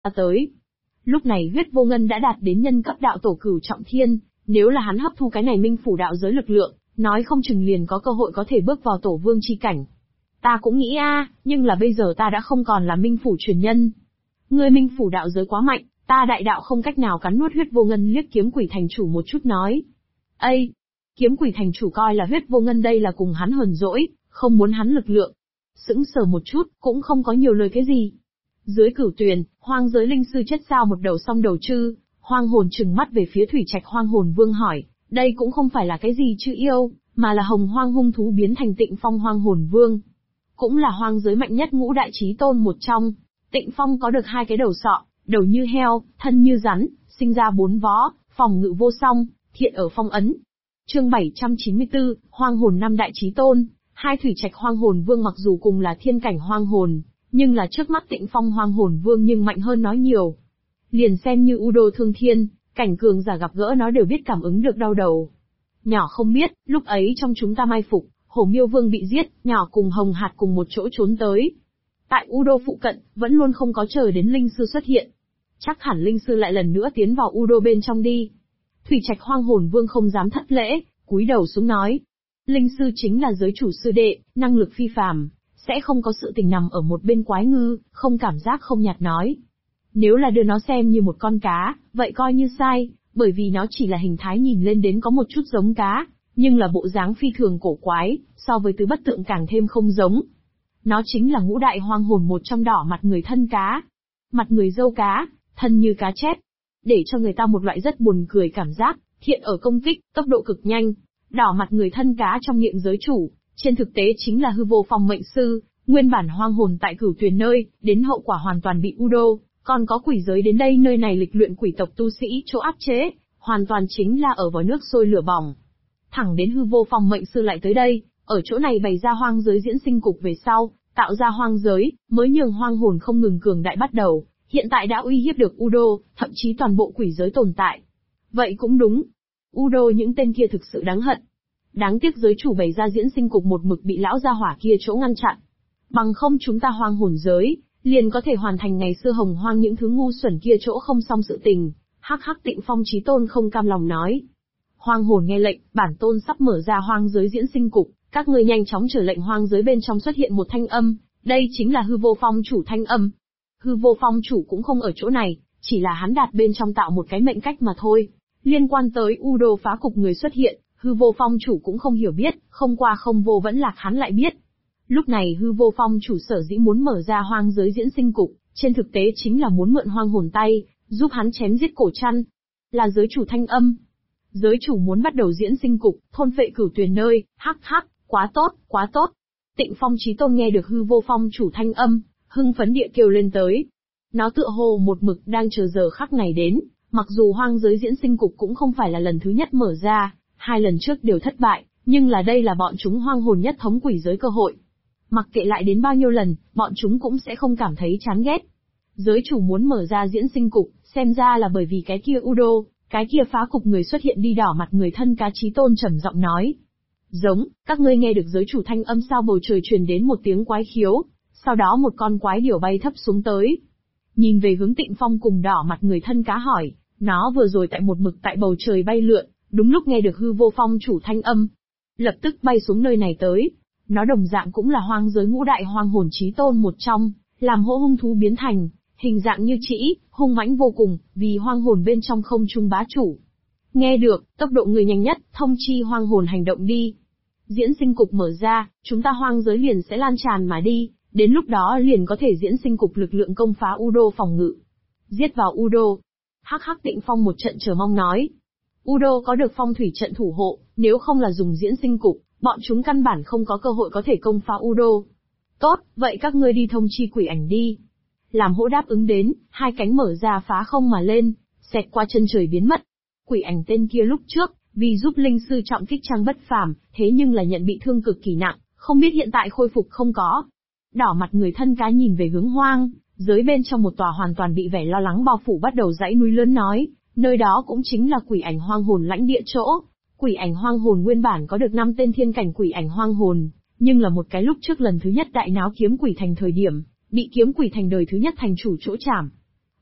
tới. Lúc này huyết vô ngân đã đạt đến nhân cấp đạo tổ cửu trọng thiên, nếu là hắn hấp thu cái này minh phủ đạo giới lực lượng, nói không chừng liền có cơ hội có thể bước vào tổ vương chi cảnh. Ta cũng nghĩ nhưng là bây giờ ta đã không còn là minh phủ truyền nhân. Ngươi minh phủ đạo giới quá mạnh, ta đại đạo không cách nào cắn nuốt. Huyết vô ngân liếc kiếm quỷ thành chủ một chút nói. Ây! Kiếm quỷ thành chủ coi là huyết vô ngân đây là cùng hắn hờn dỗi, không muốn hắn lực lượng. Sững sờ một chút, cũng không có nhiều lời cái gì. Dưới cửu tuyền, hoang giới linh sư chết sao một đầu song đầu chư, hoang hồn trừng mắt về phía thủy trạch hoang hồn vương hỏi, đây cũng không phải là cái gì chư yêu, mà là hồng hoang hung thú biến thành Tịnh Phong hoang hồn vương. Cũng là hoang giới mạnh nhất ngũ đại chí tôn một trong. Tịnh Phong có được 2 cái đầu sọ, đầu như heo, thân như rắn, sinh ra 4 vó, phòng ngự vô song, thiện ở phong ấn. Chương 794, hoang hồn 5 đại chí tôn. Hai thủy trạch hoang hồn vương mặc dù cùng là thiên cảnh hoang hồn, nhưng là trước mắt Tịnh Phong hoang hồn vương nhưng mạnh hơn nó nhiều. Liền xem như U Đô Thương Thiên, cảnh cường giả gặp gỡ nó đều biết cảm ứng được đau đầu. Nhỏ không biết, lúc ấy trong chúng ta mai phục, Hổ Miêu Vương bị giết, nhỏ cùng Hồng Hạt cùng một chỗ trốn tới. Tại U Đô phụ cận, vẫn luôn không có chờ đến linh sư xuất hiện. Chắc hẳn linh sư lại lần nữa tiến vào U Đô bên trong đi. Thủy trạch hoang hồn vương không dám thất lễ, cúi đầu xuống nói. Linh sư chính là giới chủ sư đệ, năng lực phi phàm, sẽ không có sự tình nằm ở một bên quái ngư, không cảm giác không nhạt nói. Nếu là đưa nó xem như một con cá, vậy coi như sai, bởi vì nó chỉ là hình thái nhìn lên đến có một chút giống cá, nhưng là bộ dáng phi thường cổ quái, so với tứ bất tượng càng thêm không giống. Nó chính là ngũ đại hoang hồn một trong đỏ mặt người thân cá. Mặt người dâu cá, thân như cá chép. Để cho người ta một loại rất buồn cười cảm giác, thiện ở công kích, tốc độ cực nhanh. Đỏ mặt người thân cá trong miệng giới chủ, trên thực tế chính là hư vô phong mệnh sư, nguyên bản hoang hồn tại cửu tuyền nơi, đến hậu quả hoàn toàn bị U Đô, còn có quỷ giới đến đây nơi này lịch luyện quỷ tộc tu sĩ chỗ áp chế, hoàn toàn chính là ở vào nước sôi lửa bỏng. Thẳng đến hư vô phong mệnh sư lại tới đây, ở chỗ này bày ra hoang giới diễn sinh cục về sau, tạo ra hoang giới, mới nhường hoang hồn không ngừng cường đại bắt đầu, hiện tại đã uy hiếp được U Đô, thậm chí toàn bộ quỷ giới tồn tại. Vậy cũng đúng. U Đô những tên kia thực sự đáng hận. Đáng tiếc giới chủ bày ra diễn sinh cục một mực bị lão gia hỏa kia chỗ ngăn chặn. Bằng không chúng ta hoang hồn giới, liền có thể hoàn thành ngày xưa hồng hoang những thứ ngu xuẩn kia chỗ không xong sự tình. Hắc hắc Tịnh Phong chí tôn không cam lòng nói. Hoang hồn nghe lệnh, bản tôn sắp mở ra hoang giới diễn sinh cục, các ngươi nhanh chóng trở lệnh hoang giới bên trong xuất hiện một thanh âm, đây chính là hư vô phong chủ thanh âm. Hư vô phong chủ cũng không ở chỗ này, chỉ là hắn đạt bên trong tạo một cái mệnh cách mà thôi. Liên quan tới U Đô phá cục người xuất hiện, hư vô phong chủ cũng không hiểu biết, không qua không vô vẫn lạc hắn lại biết. Lúc này hư vô phong chủ sở dĩ muốn mở ra hoang giới diễn sinh cục, trên thực tế chính là muốn mượn hoang hồn tay, giúp hắn chém giết cổ chăn. Là giới chủ thanh âm. Giới chủ muốn bắt đầu diễn sinh cục, thôn phệ cửu tuyền nơi, hắc hắc, quá tốt, quá tốt. Tịnh Phong chí tôn nghe được hư vô phong chủ thanh âm, hưng phấn địa kêu lên tới. Nó tựa hồ một mực đang chờ giờ khắc này đến, mặc dù hoang giới diễn sinh cục cũng không phải là lần thứ nhất mở ra, 2 lần trước đều thất bại, nhưng là đây là bọn chúng hoang hồn nhất thống quỷ giới cơ hội. Mặc kệ lại đến bao nhiêu lần, bọn chúng cũng sẽ không cảm thấy chán ghét. Giới chủ muốn mở ra diễn sinh cục, xem ra là bởi vì cái kia U Đô, cái kia phá cục người xuất hiện đi. Đỏ mặt người thân cá chí tôn trầm giọng nói. Giống, các ngươi nghe được giới chủ thanh âm sao? Bầu trời truyền đến một tiếng quái khiếu, sau đó một con quái điểu bay thấp xuống tới. Nhìn về hướng Tịnh Phong cùng đỏ mặt người thân cá hỏi, nó vừa rồi tại một mực tại bầu trời bay lượn, đúng lúc nghe được hư vô phong chủ thanh âm. Lập tức bay xuống nơi này tới. Nó đồng dạng cũng là hoang giới ngũ đại hoang hồn chí tôn một trong, làm hỗ hung thú biến thành, hình dạng như trĩ, hung mãnh vô cùng, vì hoang hồn bên trong không trung bá chủ. Nghe được, tốc độ người nhanh nhất, thông chi hoang hồn hành động đi. Diễn sinh cục mở ra, chúng ta hoang giới liền sẽ lan tràn mà đi, đến lúc đó liền có thể diễn sinh cục lực lượng công phá U Đô phòng ngự. Giết vào U Đô. Hắc hắc Tịnh Phong một trận chờ mong nói. U Đô có được phong thủy trận thủ hộ, nếu không là dùng diễn sinh cục, bọn chúng căn bản không có cơ hội có thể công phá U Đô. Tốt, vậy các ngươi đi thông chi quỷ ảnh đi. Làm hỗ đáp ứng đến, 2 cánh mở ra phá không mà lên, xẹt qua chân trời biến mất. Quỷ ảnh tên kia lúc trước, vì giúp linh sư trọng kích trang bất phàm, thế nhưng là nhận bị thương cực kỳ nặng, không biết hiện tại khôi phục không có. Đỏ mặt người thân cá nhìn về hướng hoang, giới bên trong một tòa hoàn toàn bị vẻ lo lắng bao phủ bắt đầu dãy núi lớn nói, nơi đó cũng chính là quỷ ảnh hoang hồn lãnh địa chỗ. Quỷ ảnh hoang hồn nguyên bản có được 5 tên thiên cảnh quỷ ảnh hoang hồn, nhưng là một cái lúc trước lần thứ nhất đại náo kiếm quỷ thành thời điểm, bị kiếm quỷ thành đời thứ nhất thành chủ chỗ chảm.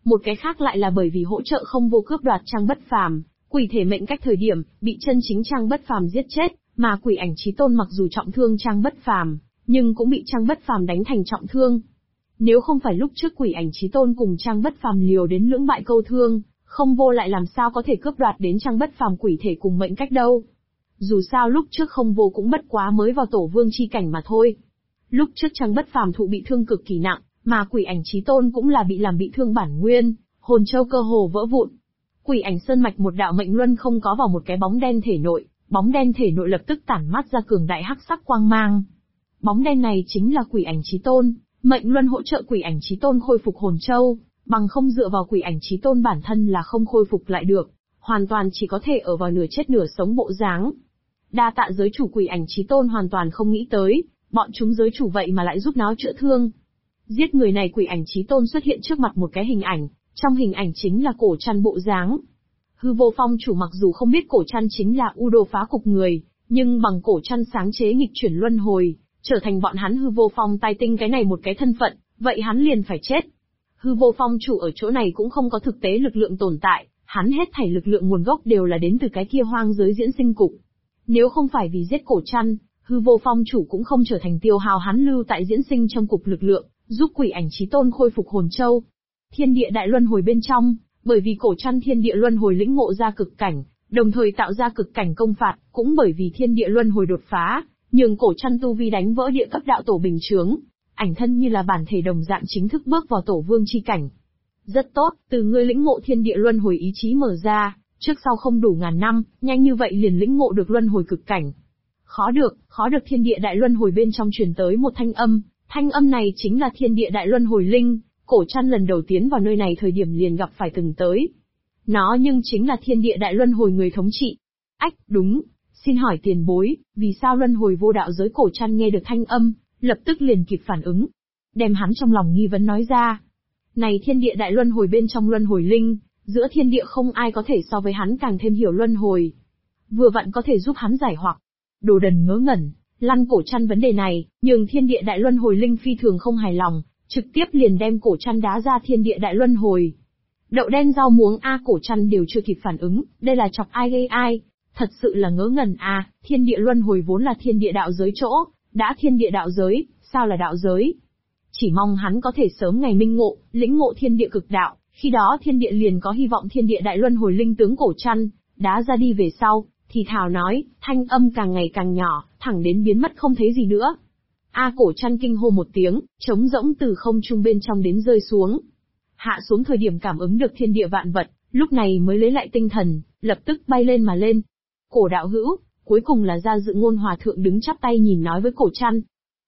Một cái khác lại là bởi vì hỗ trợ không vô cướp đoạt Trang Bất Phàm, quỷ thể mệnh cách thời điểm, bị chân chính Trang Bất Phàm giết chết, mà quỷ ảnh chí tôn mặc dù trọng thương Trang Bất Phàm, nhưng cũng bị Trang Bất Phàm đánh thành trọng thương. Nếu không phải lúc trước quỷ ảnh chí tôn cùng Trang Bất Phàm liều đến lưỡng bại câu thương, không vô lại làm sao có thể cướp đoạt đến Trang Bất Phàm quỷ thể cùng mệnh cách đâu. Dù sao lúc trước không vô cũng bất quá mới vào tổ vương chi cảnh mà thôi. Lúc trước Trang Bất Phàm thụ bị thương cực kỳ nặng, mà quỷ ảnh chí tôn cũng là bị làm bị thương bản nguyên, hồn châu cơ hồ vỡ vụn. Quỷ ảnh sơn mạch một đạo mệnh luân không có vào một cái bóng đen thể nội, bóng đen thể nội lập tức tản mát ra cường đại hắc sắc quang mang. Bóng đen này chính là quỷ ảnh chí tôn, mệnh luân hỗ trợ quỷ ảnh chí tôn khôi phục hồn châu, bằng không dựa vào quỷ ảnh chí tôn bản thân là không khôi phục lại được, hoàn toàn chỉ có thể ở vào nửa chết nửa sống bộ dáng. Đa tạ giới chủ quỷ ảnh chí tôn hoàn toàn không nghĩ tới, bọn chúng giới chủ vậy mà lại giúp nó chữa thương. Giết người này quỷ ảnh chí tôn xuất hiện trước mặt một cái hình ảnh, trong hình ảnh chính là cổ trăn bộ dáng. Hư vô phong chủ mặc dù không biết cổ trăn chính là U Đô phá cục người, nhưng bằng cổ trăn sáng chế nghịch chuyển luân hồi, trở thành bọn hắn hư vô phong tai tinh cái này một cái thân phận, vậy hắn liền phải chết. Hư vô phong chủ ở chỗ này cũng không có thực tế lực lượng tồn tại, hắn hết thảy lực lượng nguồn gốc đều là đến từ cái kia hoang giới diễn sinh cục. Nếu không phải vì giết cổ trăn, hư vô phong chủ cũng không trở thành tiêu hao hắn lưu tại diễn sinh trong cục lực lượng, giúp quỷ ảnh chí tôn khôi phục hồn châu. Thiên địa đại luân hồi bên trong, bởi vì cổ trăn thiên địa luân hồi lĩnh ngộ ra cực cảnh, đồng thời tạo ra cực cảnh công phạt, cũng bởi vì thiên địa luân hồi đột phá, nhường cổ trăn tu vi đánh vỡ địa cấp đạo tổ bình chướng, ảnh thân như là bản thể đồng dạng chính thức bước vào tổ vương chi cảnh. Rất tốt, từ ngươi lĩnh ngộ thiên địa luân hồi ý chí mở ra, trước sau không đủ ngàn năm, nhanh như vậy liền lĩnh ngộ được luân hồi cực cảnh. Khó được, thiên địa đại luân hồi bên trong truyền tới một thanh âm này chính là thiên địa đại luân hồi linh, cổ trăn lần đầu tiến vào nơi này thời điểm liền gặp phải từng tới. Nó nhưng chính là thiên địa đại luân hồi người thống trị. Ách, đúng, xin hỏi tiền bối, vì sao luân hồi vô đạo giới cổ trăn nghe được thanh âm, lập tức liền kịp phản ứng. Đem hắn trong lòng nghi vấn nói ra. Này thiên địa đại luân hồi bên trong luân hồi linh, giữa thiên địa không ai có thể so với hắn càng thêm hiểu luân hồi. Vừa vặn có thể giúp hắn giải hoặc. Đồ đần ngớ ngẩn, lăn cổ trăn vấn đề này, nhường thiên địa đại luân hồi linh phi thường không hài lòng, trực tiếp liền đem cổ trăn đá ra thiên địa đại luân hồi. Đậu đen rau muống cổ trăn đều chưa kịp phản ứng, đây là chọc ai gây ai, thật sự là ngớ ngẩn thiên địa luân hồi vốn là thiên địa đạo giới chỗ, đã thiên địa đạo giới, sao là đạo giới? Chỉ mong hắn có thể sớm ngày minh ngộ, lĩnh ngộ thiên địa cực đạo, khi đó thiên địa liền có hy vọng thiên địa đại luân hồi linh tướng cổ trăn, đá ra đi về sau, thì thào nói, thanh âm càng ngày càng nhỏ, thẳng đến biến mất không thấy gì nữa. Cổ trăn kinh hô một tiếng, trống rỗng từ không trung bên trong đến rơi xuống. Hạ xuống thời điểm cảm ứng được thiên địa vạn vật, lúc này mới lấy lại tinh thần, lập tức bay lên mà lên. Cổ đạo hữu, cuối cùng là ra Dự Ngôn hòa thượng đứng chắp tay nhìn nói với cổ trăn.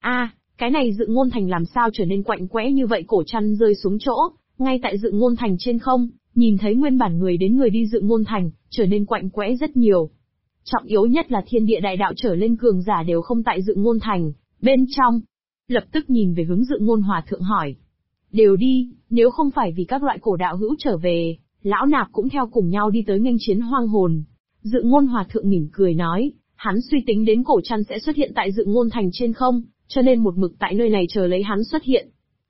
Cái này Dự Ngôn thành làm sao trở nên quạnh quẽ như vậy? Cổ trăn rơi xuống chỗ, ngay tại Dự Ngôn thành trên không, nhìn thấy nguyên bản người đến người đi Dự Ngôn thành, trở nên quạnh quẽ rất nhiều. Trọng yếu nhất là thiên địa đại đạo trở lên cường giả đều không tại Dự Ngôn thành, bên trong. Lập tức nhìn về hướng Dự Ngôn hòa thượng hỏi. Đều đi, nếu không phải vì các loại cổ đạo hữu trở về, lão nạp cũng theo cùng nhau đi tới nghênh chiến hoang hồn. Dự Ngôn hòa thượng mỉm cười nói, hắn suy tính đến cổ trăn sẽ xuất hiện tại Dự Ngôn thành trên không, cho nên một mực tại nơi này chờ lấy hắn xuất hiện.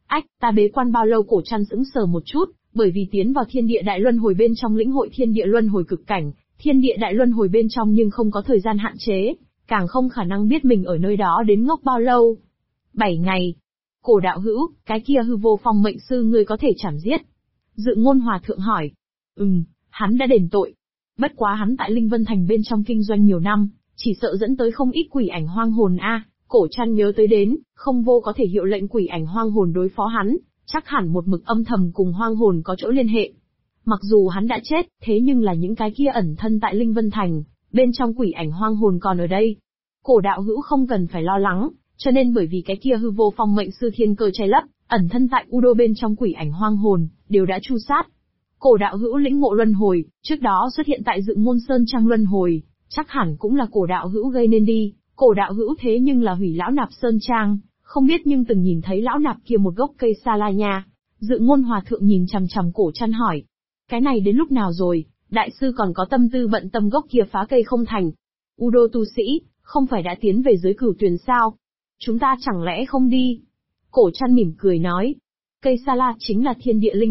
Ta bế quan bao lâu? Cổ trăn sững sờ một chút, bởi vì tiến vào thiên địa đại luân hồi bên trong lĩnh hội thiên địa luân hồi cực cảnh, thiên địa đại luân hồi bên trong nhưng không có thời gian hạn chế, càng không khả năng biết mình ở nơi đó đến ngốc bao lâu. 7 ngày. Cổ đạo hữu, cái kia hư vô phong mệnh sư ngươi có thể chảm giết? Dự Ngôn hòa thượng hỏi. Hắn đã đền tội. Bất quá hắn tại Linh Vân Thành bên trong kinh doanh nhiều năm, chỉ sợ dẫn tới không ít quỷ ảnh hoang hồn Cổ trăn nhớ tới đến, không vô có thể hiệu lệnh quỷ ảnh hoang hồn đối phó hắn, chắc hẳn một mực âm thầm cùng hoang hồn có chỗ liên hệ. Mặc dù hắn đã chết, thế nhưng là những cái kia ẩn thân tại Linh Vân Thành, bên trong quỷ ảnh hoang hồn còn ở đây. Cổ đạo hữu không cần phải lo lắng, cho nên bởi vì cái kia hư vô phong mệnh sư thiên cơ che lấp, ẩn thân tại U Đô bên trong quỷ ảnh hoang hồn, đều đã tru sát. Cổ đạo hữu lĩnh ngộ luân hồi, trước đó xuất hiện tại Dự Ngôn Sơn Trang luân hồi, chắc hẳn cũng là cổ đạo hữu gây nên đi. Cổ đạo hữu thế nhưng là hủy lão nạp Sơn Trang, không biết nhưng từng nhìn thấy lão nạp kia một gốc cây sa la nha. Dự Ngôn hòa thượng nhìn chằm chằm cổ trăn hỏi. Cái này đến lúc nào rồi, đại sư còn có tâm tư bận tâm gốc kia phá cây không thành. U Đô tu sĩ, không phải đã tiến về dưới Cửu Tuyền sao? Chúng ta chẳng lẽ không đi? Cổ trăn mỉm cười nói. Cây sa la chính là thiên địa linh vật,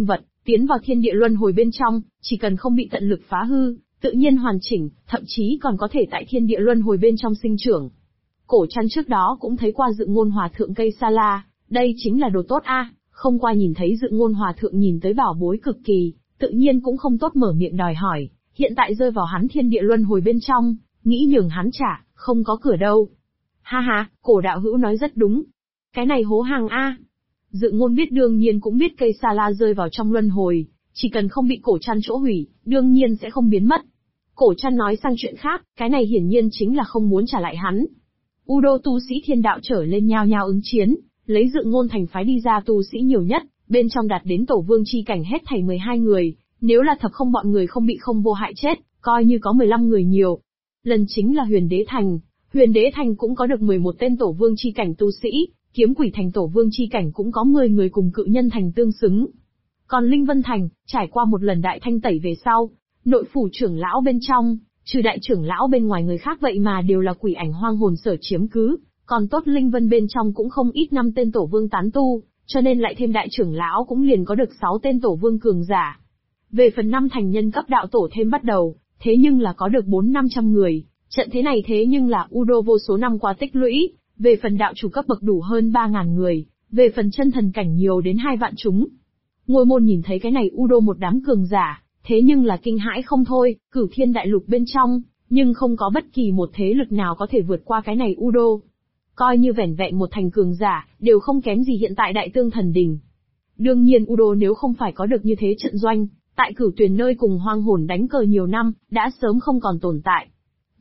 tiến vào thiên địa luân hồi bên trong, chỉ cần không bị tận lực phá hư, tự nhiên hoàn chỉnh, thậm chí còn có thể tại thiên địa luân hồi bên trong sinh trưởng. Cổ Trăn trước đó cũng thấy qua Dự Ngôn Hòa Thượng cây sa la, đây chính là đồ tốt a. Không qua nhìn thấy Dự Ngôn Hòa Thượng nhìn tới bảo bối cực kỳ, tự nhiên cũng không tốt mở miệng đòi hỏi, hiện tại rơi vào hắn thiên địa luân hồi bên trong, nghĩ nhường hắn trả, không có cửa đâu. Ha ha, Cổ đạo hữu nói rất đúng. Cái này hố hàng a. Dự Ngôn biết đương nhiên cũng biết cây sa la rơi vào trong luân hồi, chỉ cần không bị Cổ Trăn chỗ hủy, đương nhiên sẽ không biến mất. Cổ Trăn nói sang chuyện khác, cái này hiển nhiên chính là không muốn trả lại hắn. Đô tu sĩ thiên đạo trở lên nhao nhao ứng chiến, lấy Dự Ngôn thành phái đi ra tu sĩ nhiều nhất, bên trong đạt đến tổ vương chi cảnh hết thảy 12 người, nếu là thập không bọn người không bị không vô hại chết, coi như có 15 người nhiều. Lần chính là Huyền Đế Thành cũng có được 11 tên tổ vương chi cảnh tu sĩ, Kiếm Quỷ Thành tổ vương chi cảnh cũng có 10 người cùng Cự Nhân Thành tương xứng. Còn Linh Vân Thành, trải qua một lần đại thanh tẩy về sau, nội phủ trưởng lão bên trong, trừ đại trưởng lão bên ngoài người khác vậy mà đều là quỷ ảnh hoang hồn sở chiếm cứ, còn tốt Linh Vân bên trong cũng không ít 5 tên tổ vương tán tu, cho nên lại thêm đại trưởng lão cũng liền có được 6 tên tổ vương cường giả. Về phần 5 thành nhân cấp đạo tổ thêm bắt đầu, thế nhưng là có được 400-500 người, trận thế này thế nhưng là Đô vô số năm qua tích lũy, về phần đạo chủ cấp bậc đủ hơn 3.000 người, về phần chân thần cảnh nhiều đến 2 vạn chúng. Ngôi môn nhìn thấy cái này Đô một đám cường giả, thế nhưng là kinh hãi không thôi, Cửu Thiên đại lục bên trong, nhưng không có bất kỳ một thế lực nào có thể vượt qua cái này Đô. Coi như vẻn vẹn một thành cường giả, đều không kém gì hiện tại Đại Tương Thần Đình. Đương nhiên Đô nếu không phải có được như thế trận doanh, tại Cửu Tuyền nơi cùng hoang hồn đánh cờ nhiều năm, đã sớm không còn tồn tại.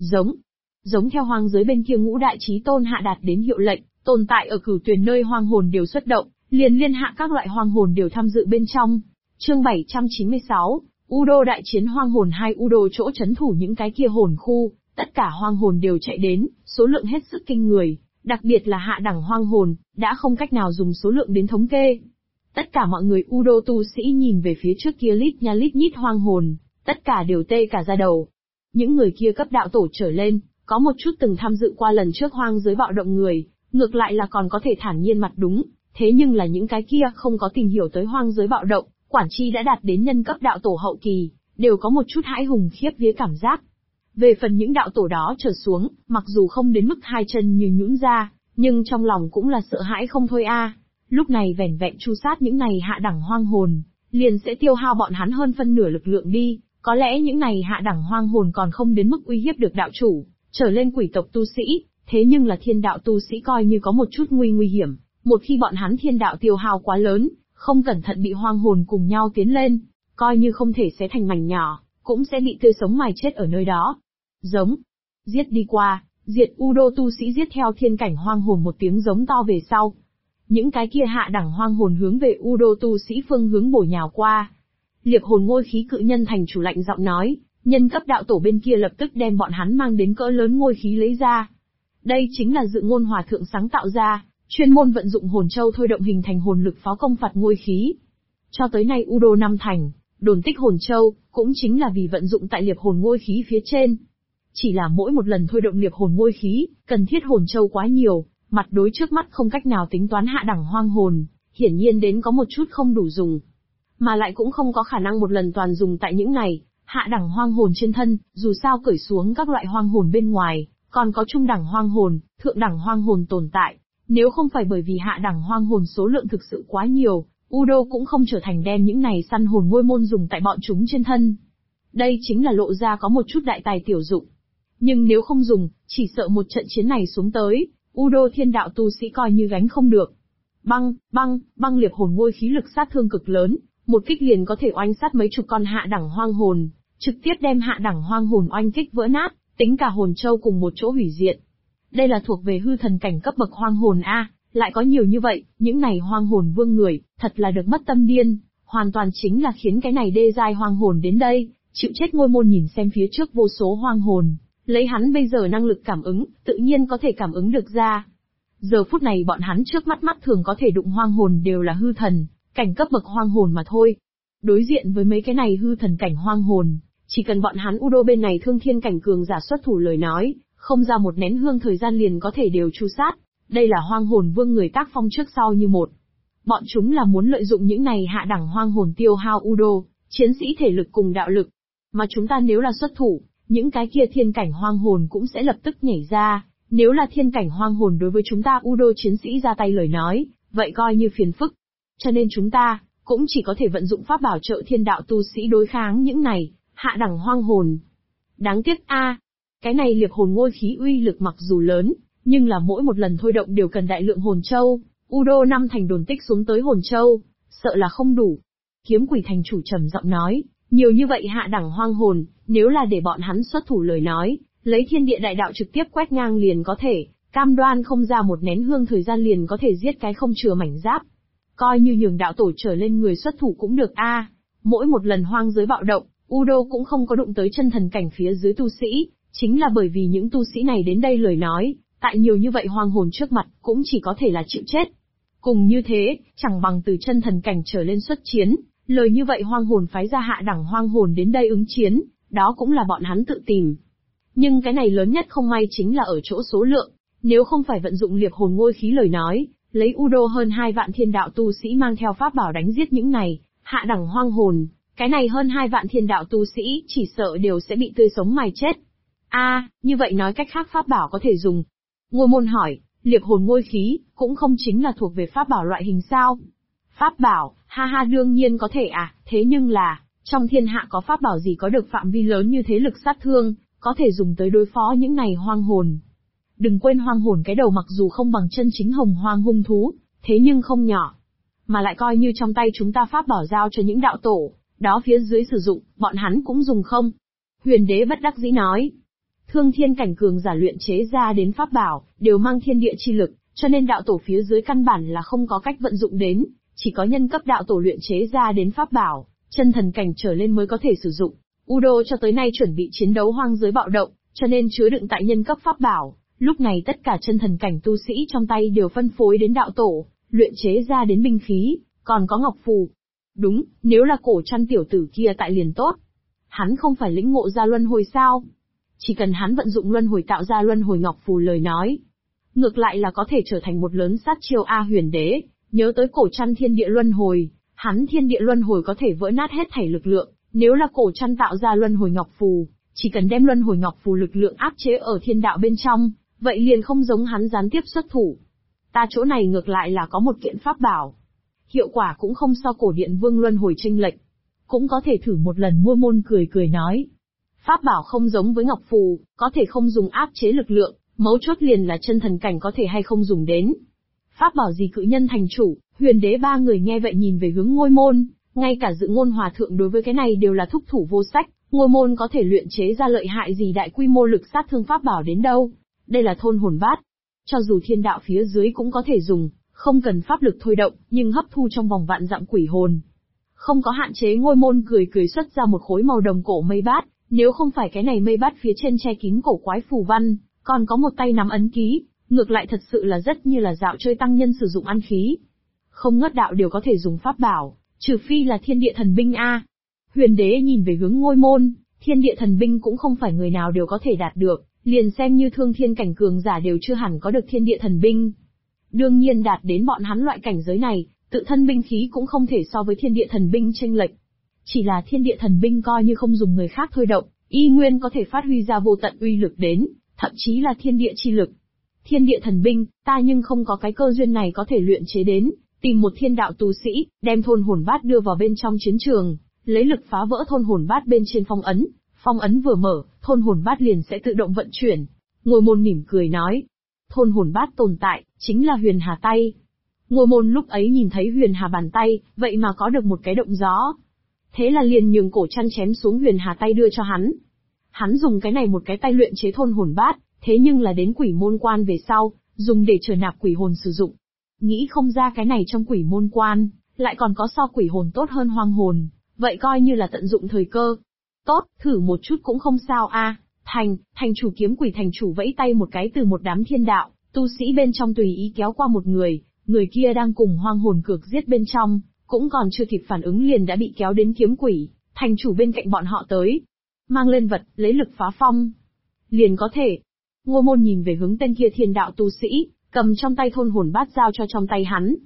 Giống theo hoang giới bên kia Ngũ Đại Chí Tôn hạ đạt đến hiệu lệnh, tồn tại ở Cửu Tuyền nơi hoang hồn đều xuất động, liền liên hạ các loại hoang hồn đều tham dự bên trong. Chương 796, Đô đại chiến hoang hồn 2. Đô chỗ trấn thủ những cái kia hồn khu, tất cả hoang hồn đều chạy đến, số lượng hết sức kinh người, đặc biệt là hạ đẳng hoang hồn, đã không cách nào dùng số lượng đến thống kê. Tất cả mọi người Đô tu sĩ nhìn về phía trước kia lít nha lít nhít hoang hồn, tất cả đều tê cả da đầu. Những người kia cấp đạo tổ trở lên, có một chút từng tham dự qua lần trước hoang giới bạo động người, ngược lại là còn có thể thản nhiên mặt đúng, thế nhưng là những cái kia không có tìm hiểu tới hoang giới bạo động, quản chi đã đạt đến nhân cấp đạo tổ hậu kỳ, đều có một chút hãi hùng khiếp vía cảm giác. Về phần những đạo tổ đó trở xuống, mặc dù không đến mức hai chân như nhũn ra, nhưng trong lòng cũng là sợ hãi không thôi a. Lúc này vẻn vẹn tru sát những này hạ đẳng hoang hồn, liền sẽ tiêu hao bọn hắn hơn phân nửa lực lượng đi, có lẽ những này hạ đẳng hoang hồn còn không đến mức uy hiếp được đạo chủ, trở lên quỷ tộc tu sĩ, thế nhưng là thiên đạo tu sĩ coi như có một chút nguy hiểm, một khi bọn hắn thiên đạo tiêu hao quá lớn, không cẩn thận bị hoang hồn cùng nhau tiến lên, coi như không thể xé thành mảnh nhỏ, cũng sẽ bị tươi sống mài chết ở nơi đó. Giết đi qua, diệt Đô tu sĩ giết theo thiên cảnh hoang hồn một tiếng giống to về sau. Những cái kia hạ đẳng hoang hồn hướng về Đô tu sĩ phương hướng bổ nhào qua. Liệp hồn ngôi khí Cự Nhân Thành chủ lạnh giọng nói, nhân cấp đạo tổ bên kia lập tức đem bọn hắn mang đến cỡ lớn ngôi khí lấy ra. Đây chính là Dự Ngôn Hòa Thượng sáng tạo ra, chuyên môn vận dụng hồn châu thôi động hình thành hồn lực pháo công phạt ngôi khí. Cho tới nay Đô 5 thành, đồn tích hồn châu, cũng chính là vì vận dụng tại liệp hồn ngôi khí phía trên. Chỉ là mỗi một lần thôi động liệp hồn ngôi khí, cần thiết hồn châu quá nhiều, mặt đối trước mắt không cách nào tính toán hạ đẳng hoang hồn, hiển nhiên đến có một chút không đủ dùng. Mà lại cũng không có khả năng một lần toàn dùng tại những này, hạ đẳng hoang hồn trên thân, dù sao cởi xuống các loại hoang hồn bên ngoài, còn có trung đẳng hoang hồn, thượng đẳng hoang hồn tồn tại. Nếu không phải bởi vì hạ đẳng hoang hồn số lượng thực sự quá nhiều, Đô cũng không trở thành đem những này săn hồn ngôi môn dùng tại bọn chúng trên thân. Đây chính là lộ ra có một chút đại tài tiểu dụng. Nhưng nếu không dùng, chỉ sợ một trận chiến này xuống tới, Đô thiên đạo tu sĩ coi như gánh không được. Băng liệp hồn ngôi khí lực sát thương cực lớn, một kích liền có thể oanh sát mấy chục con hạ đẳng hoang hồn, trực tiếp đem hạ đẳng hoang hồn oanh kích vỡ nát, tính cả hồn châu cùng một chỗ hủy diệt. Đây là thuộc về hư thần cảnh cấp bậc hoang hồn a, lại có nhiều như vậy, những này hoang hồn vương người, thật là được mất tâm điên, hoàn toàn chính là khiến cái này đê giai hoang hồn đến đây, chịu chết ngôi môn nhìn xem phía trước vô số hoang hồn, lấy hắn bây giờ năng lực cảm ứng, tự nhiên có thể cảm ứng được ra. Giờ phút này bọn hắn trước mắt thường có thể đụng hoang hồn đều là hư thần, cảnh cấp bậc hoang hồn mà thôi. Đối diện với mấy cái này hư thần cảnh hoang hồn, chỉ cần bọn hắn Đô bên này thương thiên cảnh cường giả xuất thủ lời nói, không ra một nén hương thời gian liền có thể đều tru sát. Đây là hoang hồn vương người tác phong trước sau như một. Bọn chúng là muốn lợi dụng những này hạ đẳng hoang hồn tiêu hao Udo, chiến sĩ thể lực cùng đạo lực. Mà chúng ta nếu là xuất thủ, những cái kia thiên cảnh hoang hồn cũng sẽ lập tức nhảy ra. Nếu là thiên cảnh hoang hồn đối với chúng ta Udo chiến sĩ ra tay lời nói, vậy coi như phiền phức. Cho nên chúng ta cũng chỉ có thể vận dụng pháp bảo trợ thiên đạo tu sĩ đối kháng những này hạ đẳng hoang hồn. Đáng tiếc cái này liệp hồn ngôi khí uy lực mặc dù lớn, nhưng là mỗi một lần thôi động đều cần đại lượng hồn châu. Udo 5 thành đồn tích xuống tới hồn châu, sợ là không đủ. Kiếm quỷ thành chủ trầm giọng nói, nhiều như vậy hạ đẳng hoang hồn, nếu là để bọn hắn xuất thủ lời nói, lấy thiên địa đại đạo trực tiếp quét ngang liền có thể, cam đoan không ra một nén hương thời gian liền có thể giết cái không chừa mảnh giáp. Coi như nhường đạo tổ trở lên người xuất thủ cũng được Mỗi một lần hoang giới bạo động, Udo cũng không có đụng tới chân thần cảnh phía dưới tu sĩ, chính là bởi vì những tu sĩ này đến đây lời nói, tại nhiều như vậy hoang hồn trước mặt, cũng chỉ có thể là chịu chết. Cùng như thế, chẳng bằng từ chân thần cảnh trở lên xuất chiến, lời như vậy hoang hồn phái ra hạ đẳng hoang hồn đến đây ứng chiến, đó cũng là bọn hắn tự tìm. Nhưng cái này lớn nhất không may chính là ở chỗ số lượng, nếu không phải vận dụng liệp hồn ngôi khí lời nói, lấy Udo hơn 2 vạn thiên đạo tu sĩ mang theo pháp bảo đánh giết những này hạ đẳng hoang hồn, cái này hơn 2 vạn thiên đạo tu sĩ chỉ sợ đều sẽ bị tươi sống mài chết. Như vậy nói cách khác pháp bảo có thể dùng. Ngôi môn hỏi, liệp hồn ngôi khí, cũng không chính là thuộc về pháp bảo loại hình sao? Pháp bảo, đương nhiên có thể thế nhưng là, trong thiên hạ có pháp bảo gì có được phạm vi lớn như thế lực sát thương, có thể dùng tới đối phó những này hoang hồn. Đừng quên hoang hồn cái đầu mặc dù không bằng chân chính hồng hoang hung thú, thế nhưng không nhỏ. Mà lại coi như trong tay chúng ta pháp bảo giao cho những đạo tổ, đó phía dưới sử dụng, bọn hắn cũng dùng không? Huyền đế bất đắc dĩ nói. Thương thiên cảnh cường giả luyện chế ra đến pháp bảo, đều mang thiên địa chi lực, cho nên đạo tổ phía dưới căn bản là không có cách vận dụng đến, chỉ có nhân cấp đạo tổ luyện chế ra đến pháp bảo, chân thần cảnh trở lên mới có thể sử dụng. Udo cho tới nay chuẩn bị chiến đấu hoang giới bạo động, cho nên chứa đựng tại nhân cấp pháp bảo, lúc này tất cả chân thần cảnh tu sĩ trong tay đều phân phối đến đạo tổ, luyện chế ra đến binh khí, còn có ngọc phù. Đúng, nếu là cổ trăn tiểu tử kia tại liền tốt. Hắn không phải lĩnh ngộ ra luân hồi sao? Chỉ cần hắn vận dụng luân hồi tạo ra luân hồi ngọc phù lời nói, ngược lại là có thể trở thành một lớn sát chiêu huyền đế, nhớ tới cổ trăn thiên địa luân hồi, hắn thiên địa luân hồi có thể vỡ nát hết thảy lực lượng, nếu là cổ trăn tạo ra luân hồi ngọc phù, chỉ cần đem luân hồi ngọc phù lực lượng áp chế ở thiên đạo bên trong, vậy liền không giống hắn gián tiếp xuất thủ. Ta chỗ này ngược lại là có một kiện pháp bảo, hiệu quả cũng không so cổ điện vương luân hồi chênh lệch, cũng có thể thử một lần. Ngôi môn cười cười nói. Pháp bảo không giống với ngọc phù, có thể không dùng áp chế lực lượng, mấu chốt liền là chân thần cảnh có thể hay không dùng đến. Pháp bảo gì cự nhân thành chủ, huyền đế ba người nghe vậy nhìn về hướng ngôi môn, ngay cả Dự Ngôn hòa thượng đối với cái này đều là thúc thủ vô sách, ngôi môn có thể luyện chế ra lợi hại gì đại quy mô lực sát thương pháp bảo đến đâu. Đây là thôn hồn bát. Cho dù thiên đạo phía dưới cũng có thể dùng, không cần pháp lực thôi động, nhưng hấp thu trong vòng vạn dặm quỷ hồn. Không có hạn chế. Ngôi môn cười cười xuất ra một khối màu đồng cổ mây bát, nếu không phải cái này mây bát phía trên che kín cổ quái phù văn, còn có một tay nắm ấn ký, ngược lại thật sự là rất như là dạo chơi tăng nhân sử dụng ăn khí. Không ngất đạo đều có thể dùng pháp bảo, trừ phi là thiên địa thần binh Huyền đế nhìn về hướng ngôi môn, thiên địa thần binh cũng không phải người nào đều có thể đạt được, liền xem như thương thiên cảnh cường giả đều chưa hẳn có được thiên địa thần binh. Đương nhiên đạt đến bọn hắn loại cảnh giới này, tự thân binh khí cũng không thể so với thiên địa thần binh chênh lệch. Chỉ là thiên địa thần binh coi như không dùng người khác thôi động, y nguyên có thể phát huy ra vô tận uy lực đến, thậm chí là thiên địa chi lực. Thiên địa thần binh, ta nhưng không có cái cơ duyên này có thể luyện chế đến, tìm một thiên đạo tu sĩ, đem thôn hồn bát đưa vào bên trong chiến trường, lấy lực phá vỡ thôn hồn bát bên trên phong ấn vừa mở, thôn hồn bát liền sẽ tự động vận chuyển. Ngôi môn mỉm cười nói, thôn hồn bát tồn tại, chính là huyền hà tay. Ngôi môn lúc ấy nhìn thấy huyền hà bàn tay, vậy mà có được một cái động gió. Thế là liền nhường cổ chăn chém xuống huyền hà tay đưa cho hắn. Hắn dùng cái này một cái tay luyện chế thôn hồn bát, thế nhưng là đến quỷ môn quan về sau, dùng để trở nạp quỷ hồn sử dụng. Nghĩ không ra cái này trong quỷ môn quan, lại còn có so quỷ hồn tốt hơn hoang hồn, vậy coi như là tận dụng thời cơ. Tốt, thử một chút cũng không sao thành chủ kiếm quỷ thành chủ vẫy tay một cái từ một đám thiên đạo, tu sĩ bên trong tùy ý kéo qua một người kia đang cùng hoang hồn cược giết bên trong, cũng còn chưa kịp phản ứng liền đã bị kéo đến kiếm quỷ, thành chủ bên cạnh bọn họ tới. Mang lên vật, lấy lực phá phong. Liền có thể. Ngô môn nhìn về hướng tên kia thiên đạo tu sĩ, cầm trong tay thôn hồn bát giao cho trong tay hắn.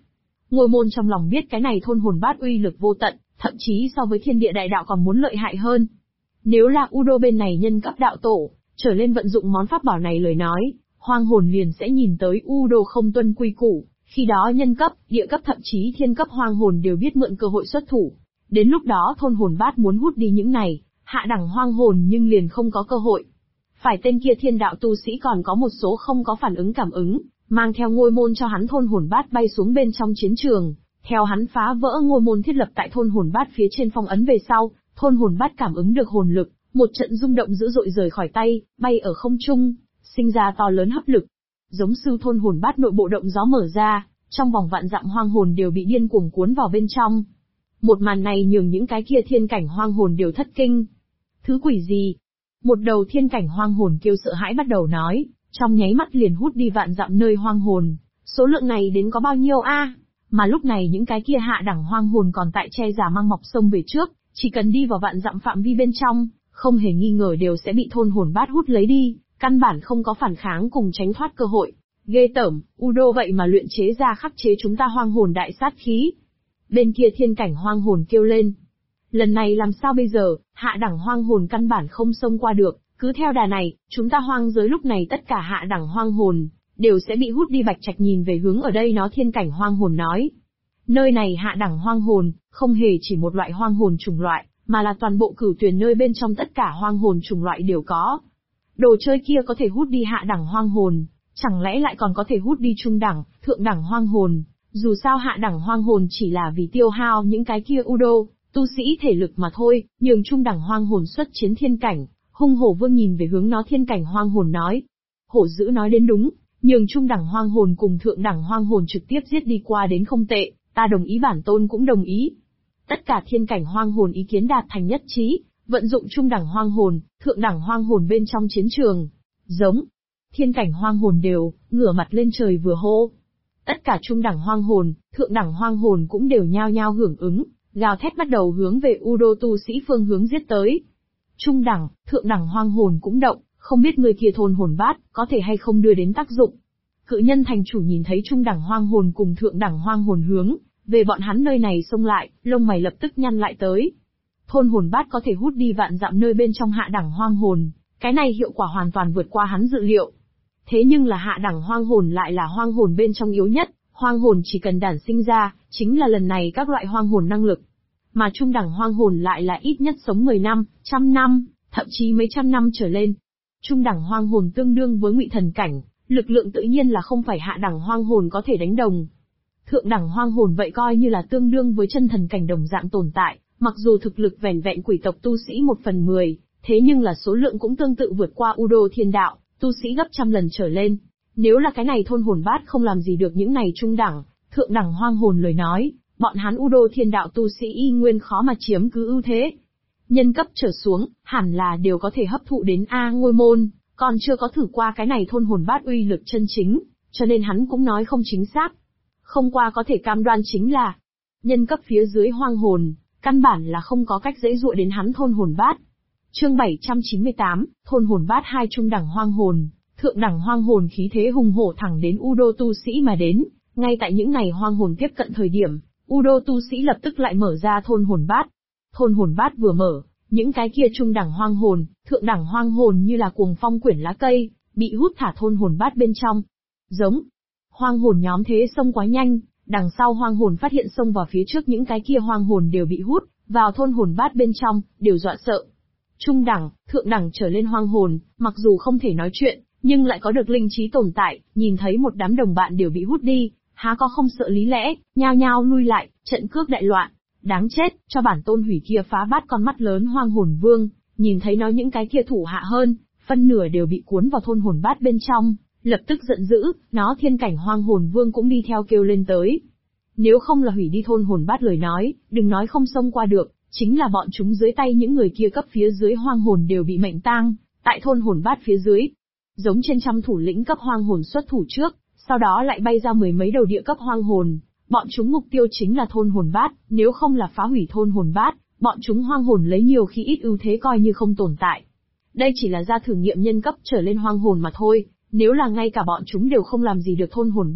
Ngôi môn trong lòng biết cái này thôn hồn bát uy lực vô tận, thậm chí so với thiên địa đại đạo còn muốn lợi hại hơn. Nếu là Udo bên này nhân cấp đạo tổ, trở lên vận dụng món pháp bảo này lời nói, hoang hồn liền sẽ nhìn tới Udo không tuân quy củ, khi đó nhân cấp, địa cấp thậm chí thiên cấp hoang hồn đều biết mượn cơ hội xuất thủ. Đến lúc đó thôn hồn bát muốn hút đi những này, hạ đẳng hoang hồn nhưng liền không có cơ hội. Phải tên kia thiên đạo tu sĩ còn có một số không có phản ứng cảm ứng, mang theo ngôi môn cho hắn thôn hồn bát bay xuống bên trong chiến trường, theo hắn phá vỡ ngôi môn thiết lập tại thôn hồn bát phía trên phong ấn về sau, thôn hồn bát cảm ứng được hồn lực, một trận rung động dữ dội rời khỏi tay, bay ở không trung, sinh ra to lớn hấp lực. Giống sư thôn hồn bát nội bộ động gió mở ra, trong vòng vạn dặm hoang hồn đều bị điên cuồng cuốn vào bên trong. Một màn này nhường những cái kia thiên cảnh hoang hồn đều thất kinh. Thứ quỷ gì? Một đầu thiên cảnh hoang hồn kêu sợ hãi bắt đầu nói, trong nháy mắt liền hút đi vạn dặm nơi hoang hồn. Số lượng này đến có bao nhiêu a? Mà lúc này những cái kia hạ đẳng hoang hồn còn tại che giả mang mọc sông về trước, chỉ cần đi vào vạn dặm phạm vi bên trong, không hề nghi ngờ đều sẽ bị thôn hồn bát hút lấy đi, căn bản không có phản kháng cùng tránh thoát cơ hội. Ghê tởm, Udo vậy mà luyện chế ra khắc chế chúng ta hoang hồn đại sát khí. Bên kia thiên cảnh hoang hồn kêu lên. Lần này làm sao bây giờ, hạ đẳng hoang hồn căn bản không xông qua được, cứ theo đà này, chúng ta hoang giới lúc này tất cả hạ đẳng hoang hồn, đều sẽ bị hút đi. Bạch Trạch nhìn về hướng ở đây nó thiên cảnh hoang hồn nói. Nơi này hạ đẳng hoang hồn, không hề chỉ một loại hoang hồn chủng loại, mà là toàn bộ cửu tuyền nơi bên trong tất cả hoang hồn chủng loại đều có. Đồ chơi kia có thể hút đi hạ đẳng hoang hồn, chẳng lẽ lại còn có thể hút đi trung đẳng, thượng đẳng hoang hồn. Dù sao hạ đẳng hoang hồn chỉ là vì tiêu hao những cái kia Udo, tu sĩ thể lực mà thôi, nhường trung đẳng hoang hồn xuất chiến thiên cảnh. Hung hổ vương nhìn về hướng nó thiên cảnh hoang hồn nói. Hổ dữ nói đến đúng, nhường trung đẳng hoang hồn cùng thượng đẳng hoang hồn trực tiếp giết đi qua đến không tệ, ta đồng ý, bản tôn cũng đồng ý. Tất cả thiên cảnh hoang hồn ý kiến đạt thành nhất trí, vận dụng trung đẳng hoang hồn, thượng đẳng hoang hồn bên trong chiến trường. Giống. Thiên cảnh hoang hồn đều, ngửa mặt lên trời vừa hô. Tất cả trung đẳng hoang hồn, thượng đẳng hoang hồn cũng đều nhao nhao hưởng ứng, gào thét bắt đầu hướng về Udo tu sĩ phương hướng giết tới. Trung đẳng, thượng đẳng hoang hồn cũng động, không biết người kia thôn hồn bát, có thể hay không đưa đến tác dụng. Cự nhân thành chủ nhìn thấy trung đẳng hoang hồn cùng thượng đẳng hoang hồn hướng về bọn hắn nơi này xông lại, lông mày lập tức nhăn lại tới. Thôn hồn bát có thể hút đi vạn dặm nơi bên trong hạ đẳng hoang hồn, cái này hiệu quả hoàn toàn vượt qua hắn dự liệu. Thế nhưng là hạ đẳng hoang hồn lại là hoang hồn bên trong yếu nhất, hoang hồn chỉ cần đản sinh ra, chính là lần này các loại hoang hồn năng lực. Mà trung đẳng hoang hồn lại là ít nhất sống 10 năm, trăm năm, thậm chí mấy trăm năm trở lên. Trung đẳng hoang hồn tương đương với ngụy thần cảnh, lực lượng tự nhiên là không phải hạ đẳng hoang hồn có thể đánh đồng. Thượng đẳng hoang hồn vậy coi như là tương đương với chân thần cảnh đồng dạng tồn tại, mặc dù thực lực vẻn vẹn quỷ tộc tu sĩ 1/10, thế nhưng là số lượng cũng tương tự vượt qua Udo thiên đạo, tu sĩ gấp trăm lần trở lên. Nếu là cái này thôn hồn bát không làm gì được những này trung đẳng, thượng đẳng hoang hồn lời nói, bọn hắn Udo thiên đạo tu sĩ y nguyên khó mà chiếm cứ ưu thế. Nhân cấp trở xuống, hẳn là đều có thể hấp thụ đến ngôi môn, còn chưa có thử qua cái này thôn hồn bát uy lực chân chính, cho nên hắn cũng nói không chính xác. Không qua có thể cam đoan chính là, nhân cấp phía dưới hoang hồn, căn bản là không có cách dễ dụa đến hắn thôn hồn bát. Chương 798, thôn hồn bát hai trung đẳng hoang hồn, thượng đẳng hoang hồn khí thế hùng hổ thẳng đến Udo tu sĩ mà đến, ngay tại những ngày hoang hồn tiếp cận thời điểm, Udo tu sĩ lập tức lại mở ra thôn hồn bát. Thôn hồn bát vừa mở, những cái kia trung đẳng hoang hồn, thượng đẳng hoang hồn như là cuồng phong quyển lá cây, bị hút thả thôn hồn bát bên trong. Giống. Hoang hồn nhóm thế xông quá nhanh, đằng sau hoang hồn phát hiện xông vào phía trước những cái kia hoang hồn đều bị hút vào thôn hồn bát bên trong, đều dọa sợ. Trung đẳng, thượng đẳng trở lên hoang hồn, mặc dù không thể nói chuyện, nhưng lại có được linh trí tồn tại, nhìn thấy một đám đồng bạn đều bị hút đi, há có không sợ lý lẽ, nhao nhao lui lại, trận cước đại loạn. Đáng chết, cho bản tôn hủy kia phá bát con mắt lớn hoang hồn vương, nhìn thấy nó những cái kia thủ hạ hơn, phân nửa đều bị cuốn vào thôn hồn bát bên trong, lập tức giận dữ, nó thiên cảnh hoang hồn vương cũng đi theo kêu lên tới. Nếu không là hủy đi thôn hồn bát lời nói, đừng nói không xông qua được, chính là bọn chúng dưới tay những người kia cấp phía dưới hoang hồn đều bị mệnh tang, tại thôn hồn bát phía dưới. Giống trên trăm thủ lĩnh cấp hoang hồn xuất thủ trước, sau đó lại bay ra mười mấy đầu địa cấp hoang hồn. Bọn chúng mục tiêu chính là thôn hồn bát, nếu không là phá hủy thôn hồn bát, bọn chúng hoang hồn lấy nhiều khi ít ưu thế coi như không tồn tại. Đây chỉ là ra thử nghiệm nhân cấp trở lên hoang hồn mà thôi, nếu là ngay cả bọn chúng đều không làm gì được thôn hồn bát,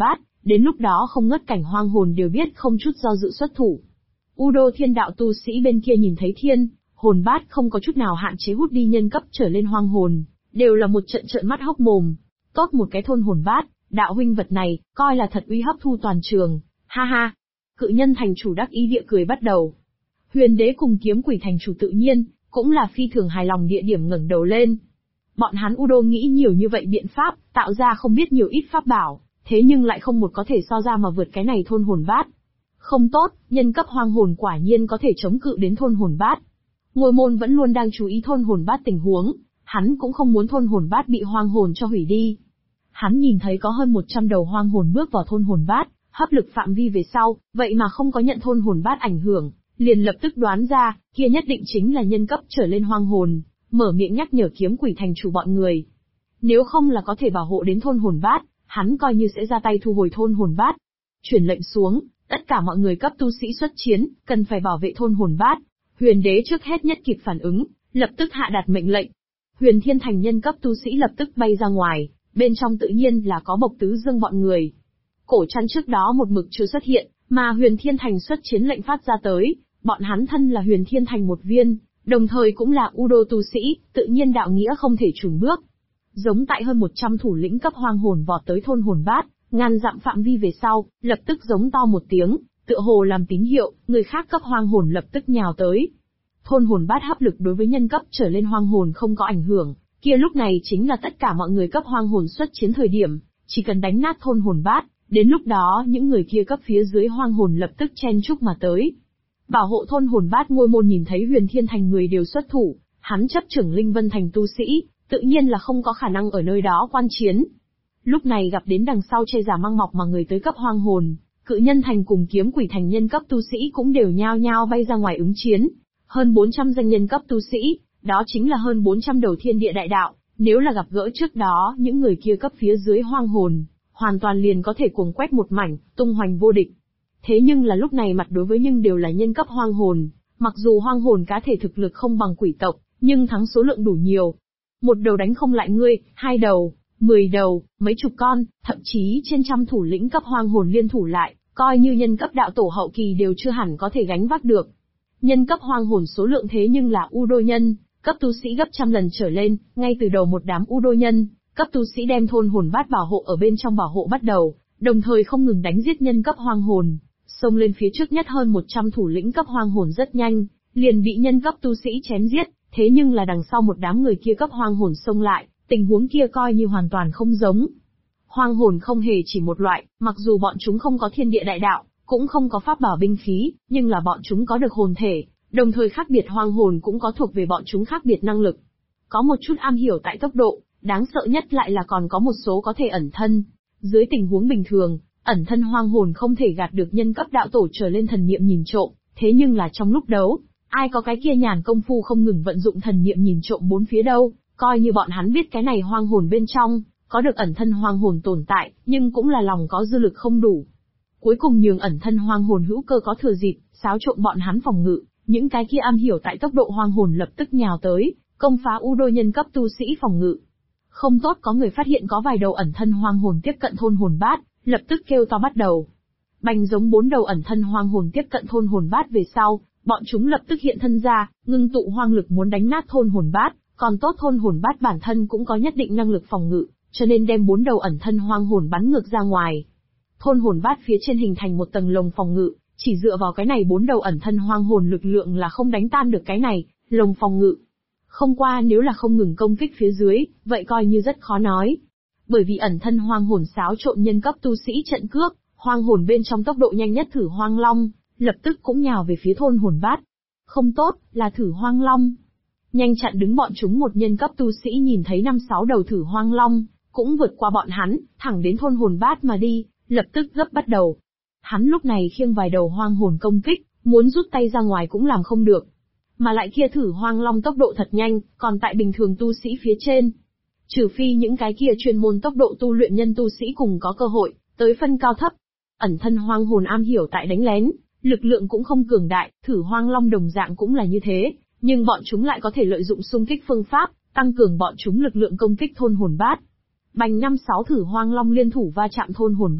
Đến lúc đó không ngất cảnh hoang hồn đều biết không chút do dự xuất thủ. U Đô Thiên đạo tu sĩ bên kia nhìn thấy thiên, hồn bát không có chút nào hạn chế hút đi nhân cấp trở lên hoang hồn, đều là một trận trợn mắt hốc mồm. Tốt một cái thôn hồn bát, đạo huynh vật này, coi là thật uy hấp thu toàn trường, ha ha. Cự nhân thành chủ đắc ý địa cười bắt đầu. Huyền đế cùng kiếm quỷ thành chủ tự nhiên, cũng là phi thường hài lòng địa điểm ngẩng đầu lên. Bọn hắn U Đô nghĩ nhiều như vậy biện pháp, tạo ra không biết nhiều ít pháp bảo, thế nhưng lại không một có thể so ra mà vượt cái này thôn hồn bát. Không tốt, nhân cấp hoang hồn quả nhiên có thể chống cự đến thôn hồn bát. Ngôi môn vẫn luôn đang chú ý thôn hồn bát tình huống, hắn cũng không muốn thôn hồn bát bị hoang hồn cho hủy đi. Hắn nhìn thấy có hơn 100 đầu hoang hồn bước vào thôn hồn bát, hấp lực phạm vi về sau, vậy mà không có nhận thôn hồn bát ảnh hưởng, liền lập tức đoán ra, kia nhất định chính là nhân cấp trở lên hoang hồn, mở miệng nhắc nhở kiếm quỷ thành chủ bọn người. Nếu không là có thể bảo hộ đến thôn hồn bát, hắn coi như sẽ ra tay thu hồi thôn hồn bát. Chuyển lệnh xuống, tất cả mọi người cấp tu sĩ xuất chiến, cần phải bảo vệ thôn hồn bát. Huyền đế trước hết nhất kịp phản ứng, lập tức hạ đạt mệnh lệnh. Huyền Thiên Thành nhân cấp tu sĩ lập tức bay ra ngoài, bên trong tự nhiên là có Bộc Tứ Dương bọn người. Cổ Trăn trước đó một mực chưa xuất hiện, mà Huyền Thiên Thành xuất chiến lệnh phát ra tới, bọn hắn thân là Huyền Thiên Thành một viên, đồng thời cũng là U Đô tu sĩ, tự nhiên đạo nghĩa không thể chùn bước. Giống tại hơn 100 thủ lĩnh cấp hoang hồn vọt tới thôn hồn bát, ngàn dặm phạm vi về sau, lập tức giống to một tiếng, tựa hồ làm tín hiệu, người khác cấp hoang hồn lập tức nhào tới. Thôn hồn bát hấp lực đối với nhân cấp trở lên hoang hồn không có ảnh hưởng, kia lúc này chính là tất cả mọi người cấp hoang hồn xuất chiến thời điểm, chỉ cần đánh nát thôn hồn bát, đến lúc đó những người kia cấp phía dưới hoang hồn lập tức chen chúc mà tới. Bảo hộ thôn hồn bát ngôi môn nhìn thấy Huyền Thiên Thành người đều xuất thủ, hắn chấp trưởng Linh Vân Thành tu sĩ, tự nhiên là không có khả năng ở nơi đó quan chiến. Lúc này gặp đến đằng sau che giả mang mọc mà người tới cấp hoang hồn, Cự Nhân Thành cùng Kiếm Quỷ Thành nhân cấp tu sĩ cũng đều nhao nhao bay ra ngoài ứng chiến. Hơn 400 danh nhân cấp tu sĩ, đó chính là hơn 400 đầu thiên địa đại đạo, nếu là gặp gỡ trước đó những người kia cấp phía dưới hoang hồn, hoàn toàn liền có thể cuồng quét một mảnh, tung hoành vô địch. Thế nhưng là lúc này mặt đối với nhưng đều là nhân cấp hoang hồn, mặc dù hoang hồn cá thể thực lực không bằng quỷ tộc, nhưng thắng số lượng đủ nhiều. Một đầu đánh không lại ngươi, 2 đầu, 10 đầu, mấy chục con, thậm chí trên trăm thủ lĩnh cấp hoang hồn liên thủ lại, coi như nhân cấp đạo tổ hậu kỳ đều chưa hẳn có thể gánh vác được. Nhân cấp hoang hồn số lượng thế nhưng là U Đô nhân, cấp tu sĩ gấp trăm lần trở lên, ngay từ đầu một đám U Đô nhân, cấp tu sĩ đem thôn hồn bát bảo hộ ở bên trong bảo hộ bắt đầu, đồng thời không ngừng đánh giết nhân cấp hoang hồn, xông lên phía trước nhất hơn 100 thủ lĩnh cấp hoang hồn rất nhanh, liền bị nhân cấp tu sĩ chém giết, thế nhưng là đằng sau một đám người kia cấp hoang hồn xông lại, tình huống kia coi như hoàn toàn không giống. Hoang hồn không hề chỉ một loại, mặc dù bọn chúng không có thiên địa đại đạo, cũng không có pháp bảo binh khí, nhưng là bọn chúng có được hồn thể, đồng thời khác biệt hoang hồn cũng có thuộc về bọn chúng khác biệt năng lực. Có một chút am hiểu tại tốc độ, đáng sợ nhất lại là còn có một số có thể ẩn thân. Dưới tình huống bình thường, ẩn thân hoang hồn không thể gạt được nhân cấp đạo tổ trở lên thần niệm nhìn trộm, thế nhưng là trong lúc đấu, ai có cái kia nhàn công phu không ngừng vận dụng thần niệm nhìn trộm bốn phía đâu, coi như bọn hắn biết cái này hoang hồn bên trong, có được ẩn thân hoang hồn tồn tại, nhưng cũng là lòng có dư lực không đủ. Cuối cùng nhường ẩn thân hoang hồn hữu cơ có thừa dịp, xáo trộn bọn hắn phòng ngự, những cái kia am hiểu tại tốc độ hoang hồn lập tức nhào tới, công phá U Đô nhân cấp tu sĩ phòng ngự. Không tốt có người phát hiện có vài đầu ẩn thân hoang hồn tiếp cận thôn hồn bát, lập tức kêu to bắt đầu. Bành giống 4 đầu ẩn thân hoang hồn tiếp cận thôn hồn bát về sau, bọn chúng lập tức hiện thân ra, ngưng tụ hoang lực muốn đánh nát thôn hồn bát, còn tốt thôn hồn bát bản thân cũng có nhất định năng lực phòng ngự, cho nên đem 4 đầu ẩn thân hoang hồn bắn ngược ra ngoài. Thôn hồn bát phía trên hình thành một tầng lồng phòng ngự, chỉ dựa vào cái này 4 đầu ẩn thân hoang hồn lực lượng là không đánh tan được cái này, lồng phòng ngự. Không qua nếu là không ngừng công kích phía dưới, vậy coi như rất khó nói. Bởi vì ẩn thân hoang hồn xáo trộn nhân cấp tu sĩ trận cước, hoang hồn bên trong tốc độ nhanh nhất Thử Hoang Long, lập tức cũng nhào về phía thôn hồn bát. Không tốt, là Thử Hoang Long. Nhanh chặn đứng bọn chúng một nhân cấp tu sĩ nhìn thấy 5-6 đầu Thử Hoang Long, cũng vượt qua bọn hắn, thẳng đến thôn hồn bát mà đi, lập tức gấp bắt đầu. Hắn lúc này khiêng vài đầu hoang hồn công kích, muốn rút tay ra ngoài cũng làm không được. Mà lại kia Thử Hoang Long tốc độ thật nhanh, còn tại bình thường tu sĩ phía trên. Trừ phi những cái kia chuyên môn tốc độ tu luyện nhân tu sĩ cùng có cơ hội, tới phân cao thấp. Ẩn thân hoang hồn am hiểu tại đánh lén, lực lượng cũng không cường đại, Thử Hoang Long đồng dạng cũng là như thế, nhưng bọn chúng lại có thể lợi dụng xung kích phương pháp, tăng cường bọn chúng lực lượng công kích thôn hồn bát. Bành 5-6 Thử Hoang Long liên thủ va chạm thôn hồn bát,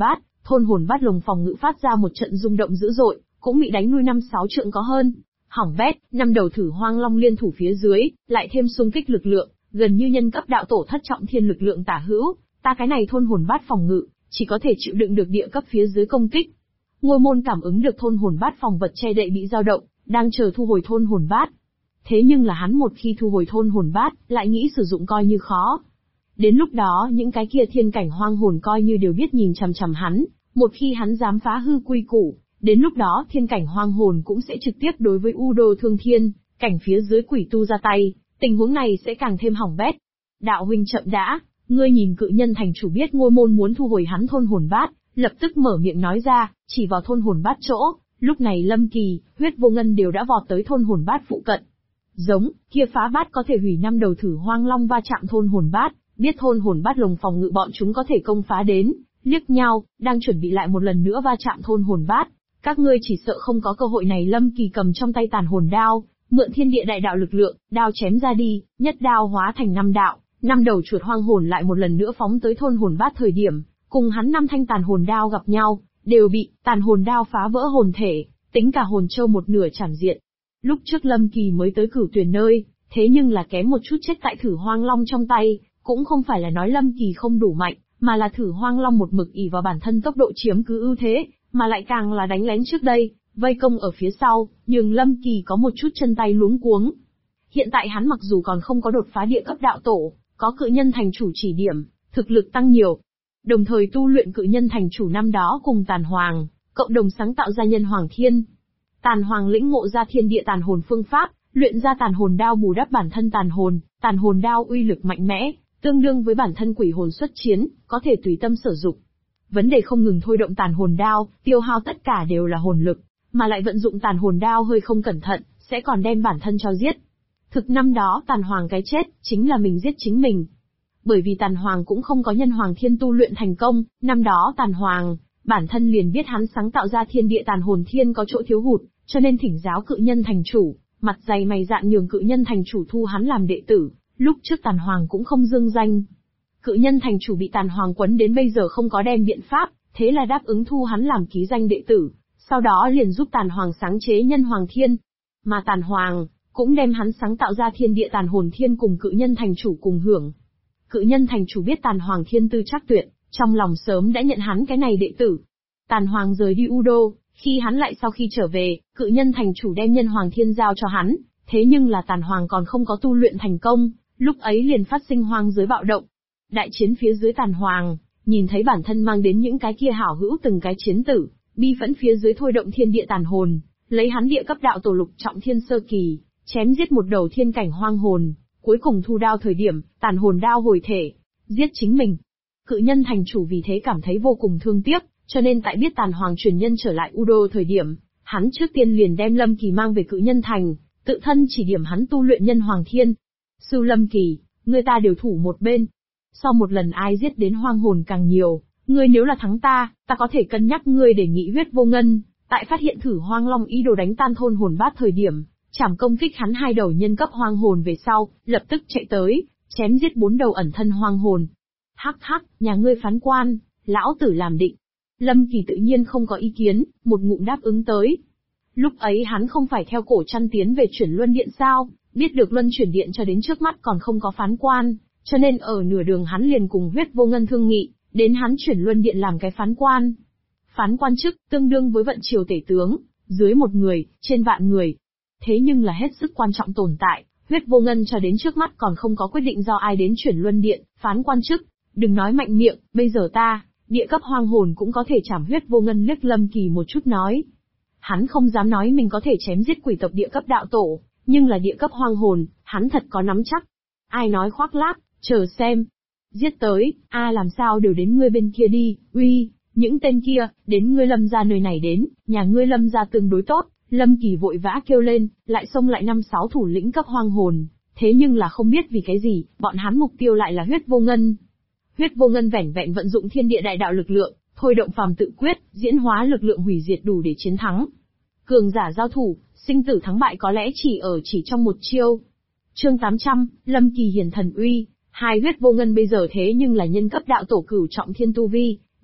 thôn hồn bát lồng phòng ngự phát ra một trận rung động dữ dội, cũng bị đánh lui 5-6 trượng có hơn. Hỏng bét, 5 đầu thử hoang long liên thủ phía dưới, lại thêm xung kích lực lượng, gần như nhân cấp đạo tổ thất trọng thiên lực lượng tả hữu, ta cái này thôn hồn bát phòng ngự, chỉ có thể chịu đựng được địa cấp phía dưới công kích. Ngôi môn cảm ứng được thôn hồn bát phòng vật che đậy bị dao động, đang chờ thu hồi thôn hồn bát. Thế nhưng là hắn một khi thu hồi thôn hồn bát, lại nghĩ sử dụng coi như khó. Đến lúc đó những cái kia thiên cảnh hoang hồn coi như đều biết nhìn chằm chằm hắn, một khi hắn dám phá hư quy củ, đến lúc đó thiên cảnh hoang hồn cũng sẽ trực tiếp đối với U Đô Thương Thiên, cảnh phía dưới quỷ tu ra tay, tình huống này sẽ càng thêm hỏng bét. Đạo huynh chậm đã, ngươi nhìn cự nhân thành chủ biết ngôi môn muốn thu hồi hắn thôn hồn bát, lập tức mở miệng nói ra, chỉ vào thôn hồn bát chỗ, lúc này Lâm Kỳ, Huyết Vô Ngân đều đã vọt tới thôn hồn bát phụ cận. Giống, kia phá bát có thể hủy 5 đầu thử hoang long va chạm thôn hồn bát, biết thôn hồn bát lồng phòng ngự bọn chúng có thể công phá đến, liếc nhau, đang chuẩn bị lại một lần nữa va chạm thôn hồn bát. Các ngươi chỉ sợ không có cơ hội này. Lâm Kỳ cầm trong tay tàn hồn đao, mượn thiên địa đại đạo lực lượng, đao chém ra đi, nhất đao hóa thành 5 đạo, 5 đầu chuột hoang hồn lại một lần nữa phóng tới thôn hồn bát. Thời điểm cùng hắn 5 thanh tàn hồn đao gặp nhau, đều bị tàn hồn đao phá vỡ hồn thể, tính cả hồn châu một nửa chảm diện. Lúc trước Lâm Kỳ mới tới Cửu Tuyền nơi, thế nhưng là kém một chút chết tại thử hoang long trong tay, cũng không phải là nói Lâm Kỳ không đủ mạnh, mà là thử hoang long một mực ỷ vào bản thân tốc độ chiếm cứ ưu thế, mà lại càng là đánh lén trước đây, vây công ở phía sau, nhường Lâm Kỳ có một chút chân tay luống cuống. Hiện tại hắn mặc dù còn không có đột phá địa cấp đạo tổ, có cự nhân thành chủ chỉ điểm, thực lực tăng nhiều. Đồng thời tu luyện cự nhân thành chủ năm đó cùng Tàn Hoàng, cộng đồng sáng tạo ra Nhân Hoàng Thiên. Tàn Hoàng lĩnh ngộ ra thiên địa tàn hồn phương pháp, luyện ra tàn hồn đao bù đắp bản thân tàn hồn đao uy lực mạnh mẽ, tương đương với bản thân quỷ hồn xuất chiến, có thể tùy tâm sử dụng. Vấn đề không ngừng thôi động tàn hồn đao, tiêu hao tất cả đều là hồn lực, mà lại vận dụng tàn hồn đao hơi không cẩn thận, sẽ còn đem bản thân cho giết. Thực năm đó Tàn Hoàng cái chết, chính là mình giết chính mình. Bởi vì Tàn Hoàng cũng không có Nhân Hoàng Thiên tu luyện thành công, năm đó Tàn Hoàng, bản thân liền biết hắn sáng tạo ra thiên địa tàn hồn thiên có chỗ thiếu hụt, cho nên thỉnh giáo cự nhân thành chủ, mặt dày mày dạn nhường cự nhân thành chủ thu hắn làm đệ tử, lúc trước Tàn Hoàng cũng không dương danh. Cự nhân thành chủ bị Tàn Hoàng quấn đến bây giờ không có đem biện pháp, thế là đáp ứng thu hắn làm ký danh đệ tử, sau đó liền giúp Tàn Hoàng sáng chế Nhân Hoàng Thiên. Mà Tàn Hoàng cũng đem hắn sáng tạo ra thiên địa tàn hồn thiên cùng cự nhân thành chủ cùng hưởng. Cự nhân thành chủ biết Tàn Hoàng thiên tư chắc tuyệt, trong lòng sớm đã nhận hắn cái này đệ tử. Tàn Hoàng rời đi U Đô, khi hắn lại sau khi trở về, cự nhân thành chủ đem Nhân Hoàng Thiên giao cho hắn, thế nhưng là Tàn Hoàng còn không có tu luyện thành công, lúc ấy liền phát sinh hoang giới bạo động. Đại chiến phía dưới Tàn Hoàng, nhìn thấy bản thân mang đến những cái kia hảo hữu từng cái chiến tử, bi phẫn phía dưới thôi động thiên địa tàn hồn, lấy hắn địa cấp đạo tổ lục trọng thiên sơ kỳ, chém giết một đầu thiên cảnh hoang hồn, cuối cùng thu đao thời điểm, tàn hồn đao hồi thể, giết chính mình. Cự nhân thành chủ vì thế cảm thấy vô cùng thương tiếc, cho nên tại biết Tàn Hoàng truyền nhân trở lại U Đô thời điểm, hắn trước tiên liền đem Lâm Kỳ mang về cự nhân thành, tự thân chỉ điểm hắn tu luyện Nhân Hoàng Thiên. Sư Lâm Kỳ, người ta đều thủ một bên. Sau một lần ai giết đến hoang hồn càng nhiều, ngươi nếu là thắng ta có thể cân nhắc ngươi đề nghị Huyết Vô Ngân, tại phát hiện thử hoang long ý đồ đánh tan thôn hồn bát thời điểm, chảm công kích hắn 2 đầu nhân cấp hoang hồn về sau, lập tức chạy tới, chém giết 4 đầu ẩn thân hoang hồn. Hắc hắc, nhà ngươi phán quan, lão tử làm định. Lâm Kỳ tự nhiên không có ý kiến, một ngụm đáp ứng tới. Lúc ấy hắn không phải theo cổ trăn tiến về chuyển luân điện sao, biết được luân chuyển điện cho đến trước mắt còn không có phán quan, cho nên ở nửa đường hắn liền cùng Huyết Vô Ngân thương nghị, đến hắn chuyển luân điện làm cái phán quan. Phán quan chức, tương đương với vận triều tể tướng, dưới 1 người, trên vạn người. Thế nhưng là hết sức quan trọng tồn tại, Huyết Vô Ngân cho đến trước mắt còn không có quyết định do ai đến chuyển luân điện, phán quan chức. Đừng nói mạnh miệng, bây giờ ta, địa cấp hoang hồn cũng có thể chảm. Huyết Vô Ngân liếc Lâm Kỳ một chút nói. Hắn không dám nói mình có thể chém giết quỷ tộc địa cấp đạo tổ, nhưng là địa cấp hoang hồn, hắn thật có nắm chắc. Ai nói khoác lác, chờ xem. Giết tới, làm sao đều đến ngươi bên kia đi, uy, những tên kia, đến ngươi Lâm gia nơi này đến, nhà ngươi Lâm gia tương đối tốt. Lâm Kỳ vội vã kêu lên, lại xông lại 5-6 thủ lĩnh cấp hoang hồn, thế nhưng là không biết vì cái gì, bọn hắn mục tiêu lại là Huyết Vô Ngân. Huyết Vô Ngân vẻn vẹn vận dụng thiên địa đại đạo lực lượng, thôi động phàm tự quyết, diễn hóa lực lượng hủy diệt đủ để chiến thắng. Cường giả giao thủ, sinh tử thắng bại có lẽ chỉ trong một chiêu. Chương 800, Lâm Kỳ hiển thần uy. Hai Huyết Vô Ngân bây giờ thế nhưng là nhân cấp đạo tổ cửu trọng thiên tu vi,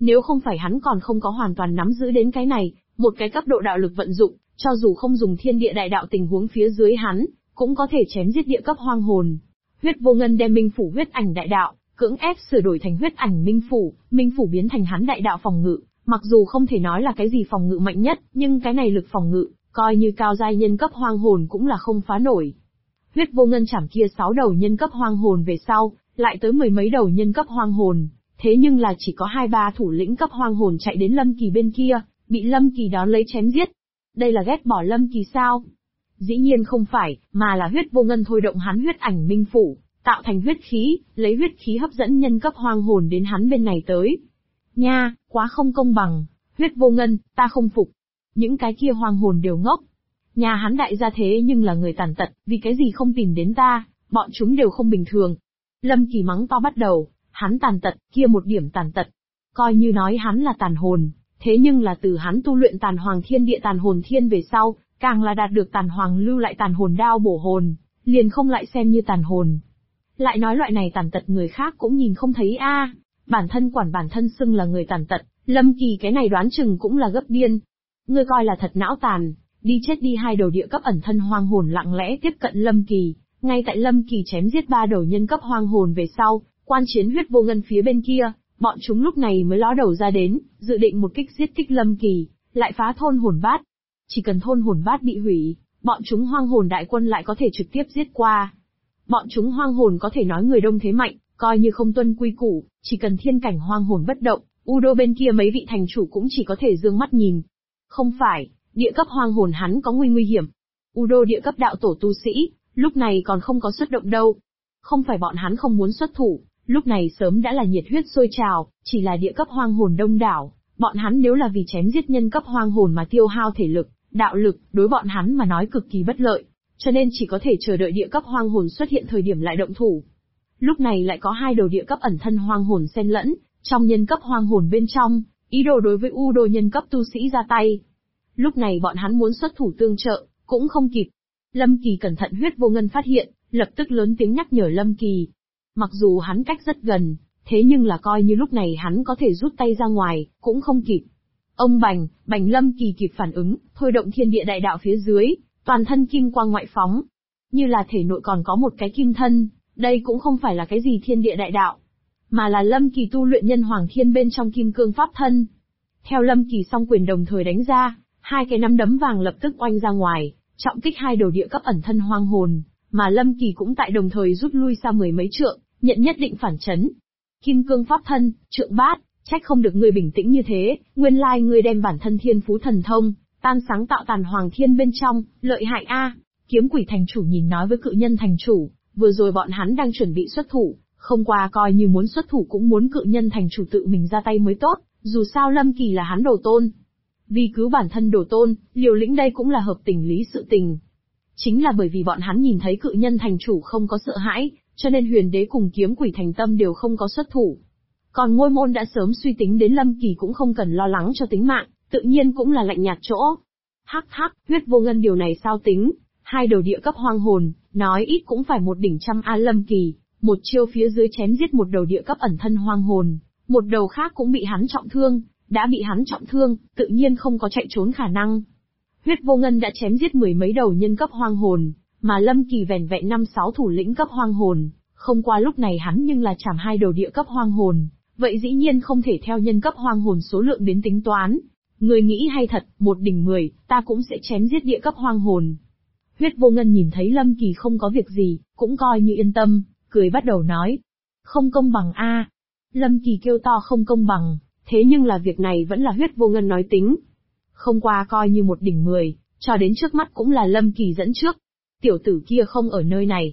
Nếu không phải hắn còn không có hoàn toàn nắm giữ đến cái này, một cái cấp độ đạo lực vận dụng, cho dù không dùng thiên địa đại đạo tình huống phía dưới hắn, cũng có thể chém giết địa cấp hoang hồn. Huyết vô ngân đem minh phủ huyết ảnh đại đạo, cưỡng ép sửa đổi thành huyết ảnh minh phủ biến thành hắn đại đạo phòng ngự, mặc dù không thể nói là cái gì phòng ngự mạnh nhất, nhưng cái này lực phòng ngự, coi như cao giai nhân cấp hoang hồn cũng là không phá nổi. Huyết vô ngân chảm kia 6 đầu nhân cấp hoang hồn về sau, lại tới mười mấy đầu nhân cấp hoang hồn, thế nhưng là chỉ có 2-3 thủ lĩnh cấp hoang hồn chạy đến Lâm Kỳ bên kia, bị Lâm Kỳ đón lấy chém giết. Đây là ghét bỏ Lâm Kỳ sao? Dĩ nhiên không phải, mà là huyết vô ngân thôi động hắn huyết ảnh minh phủ, tạo thành huyết khí, lấy huyết khí hấp dẫn nhân cấp hoang hồn đến hắn bên này tới. Nha, quá không công bằng, huyết vô ngân, ta không phục. Những cái kia hoang hồn đều ngốc. Nhà hắn đại gia thế nhưng là người tàn tật, vì cái gì không tìm đến ta, bọn chúng đều không bình thường. Lâm Kỳ mắng to bắt đầu, hắn tàn tật, kia một điểm tàn tật. Coi như nói hắn là tàn hồn, thế nhưng là từ hắn tu luyện tàn hoàng thiên địa tàn hồn thiên về sau, càng là đạt được tàn hoàng lưu lại tàn hồn đao bổ hồn, liền không lại xem như tàn hồn. Lại nói loại này tàn tật người khác cũng nhìn không thấy a, bản thân quản bản thân xưng là người tàn tật, Lâm Kỳ cái này đoán chừng cũng là gấp điên. Ngươi coi là thật não tàn, đi chết đi. 2 đầu địa cấp ẩn thân hoang hồn lặng lẽ tiếp cận Lâm Kỳ, ngay tại Lâm Kỳ chém giết 3 đầu nhân cấp hoang hồn về sau, quan chiến huyết vô ngân phía bên kia, bọn chúng lúc này mới ló đầu ra đến, dự định một kích giết kích Lâm Kỳ, lại phá thôn hồn bát. Chỉ cần thôn hồn bát bị hủy, bọn chúng hoang hồn đại quân lại có thể trực tiếp giết qua. Bọn chúng hoang hồn có thể nói người đông thế mạnh, coi như không tuân quy củ, chỉ cần thiên cảnh hoang hồn bất động, Udo bên kia mấy vị thành chủ cũng chỉ có thể dương mắt nhìn. Không phải, địa cấp hoang hồn hắn có nguy hiểm. Udo địa cấp đạo tổ tu sĩ, lúc này còn không có xuất động đâu. Không phải bọn hắn không muốn xuất thủ, lúc này sớm đã là nhiệt huyết sôi trào, chỉ là địa cấp hoang hồn đông đảo, bọn hắn nếu là vì chém giết nhân cấp hoang hồn mà tiêu hao thể lực, đạo lực, đối bọn hắn mà nói cực kỳ bất lợi, cho nên chỉ có thể chờ đợi địa cấp hoang hồn xuất hiện thời điểm lại động thủ. Lúc này lại có 2 đầu địa cấp ẩn thân hoang hồn xen lẫn, trong nhân cấp hoang hồn bên trong, ý đồ đối với Udo nhân cấp tu sĩ ra tay. Lúc này bọn hắn muốn xuất thủ tương trợ, cũng không kịp. Lâm Kỳ cẩn thận huyết vô ngân phát hiện, lập tức lớn tiếng nhắc nhở Lâm Kỳ. Mặc dù hắn cách rất gần, thế nhưng là coi như lúc này hắn có thể rút tay ra ngoài, cũng không kịp. Ông bành Lâm Kỳ kịp phản ứng, thôi động thiên địa đại đạo phía dưới, toàn thân kim quang ngoại phóng. Như là thể nội còn có một cái kim thân, đây cũng không phải là cái gì thiên địa đại đạo, mà là Lâm Kỳ tu luyện nhân hoàng thiên bên trong kim cương pháp thân. Theo Lâm Kỳ song quyền đồng thời đánh ra, 2 cái nắm đấm vàng lập tức oanh ra ngoài, trọng kích 2 đầu địa cấp ẩn thân hoang hồn, mà Lâm Kỳ cũng tại đồng thời rút lui xa 10 mấy trượng, nhận nhất định phản chấn. Kim cương pháp thân, trượng bát, trách không được ngươi bình tĩnh như thế, nguyên lai ngươi đem bản thân thiên phú thần thông, tan sáng tạo tàn hoàng thiên bên trong, lợi hại a. Kiếm quỷ thành chủ nhìn nói với cự nhân thành chủ, vừa rồi bọn hắn đang chuẩn bị xuất thủ, không qua coi như muốn xuất thủ cũng muốn cự nhân thành chủ tự mình ra tay mới tốt, dù sao Lâm Kỳ là hắn đồ tôn. Vì cứu bản thân đồ tôn, liều lĩnh đây cũng là hợp tình lý sự tình. Chính là bởi vì bọn hắn nhìn thấy cự nhân thành chủ không có sợ hãi, cho nên huyền đế cùng kiếm quỷ thành tâm đều không có xuất thủ. Còn ngôi môn đã sớm suy tính đến Lâm Kỳ cũng không cần lo lắng cho tính mạng, tự nhiên cũng là lạnh nhạt chỗ. Hắc, huyết vô ngân điều này sao tính, 2 đầu địa cấp hoang hồn, nói ít cũng phải một đỉnh trăm A Lâm Kỳ, một chiêu phía dưới chém giết một đầu địa cấp ẩn thân hoang hồn, một đầu khác cũng bị hắn trọng thương, đã bị hắn trọng thương, tự nhiên không có chạy trốn khả năng. Huyết vô ngân đã chém giết 10 mấy đầu nhân cấp hoang hồn, mà Lâm Kỳ vẻn vẹn 5-6 thủ lĩnh cấp hoang hồn, không qua lúc này hắn nhưng là chảm 2 đầu địa cấp hoang hồn, vậy dĩ nhiên không thể theo nhân cấp hoang hồn số lượng đến tính toán. Người nghĩ hay thật, một đỉnh 10, ta cũng sẽ chém giết địa cấp hoang hồn. Huyết vô ngân nhìn thấy Lâm Kỳ không có việc gì, cũng coi như yên tâm, cười bắt đầu nói. Không công bằng a. Lâm Kỳ kêu to không công bằng, thế nhưng là việc này vẫn là huyết vô ngân nói tính. Không qua coi như một đỉnh 10, cho đến trước mắt cũng là Lâm Kỳ dẫn trước. Tiểu tử kia không ở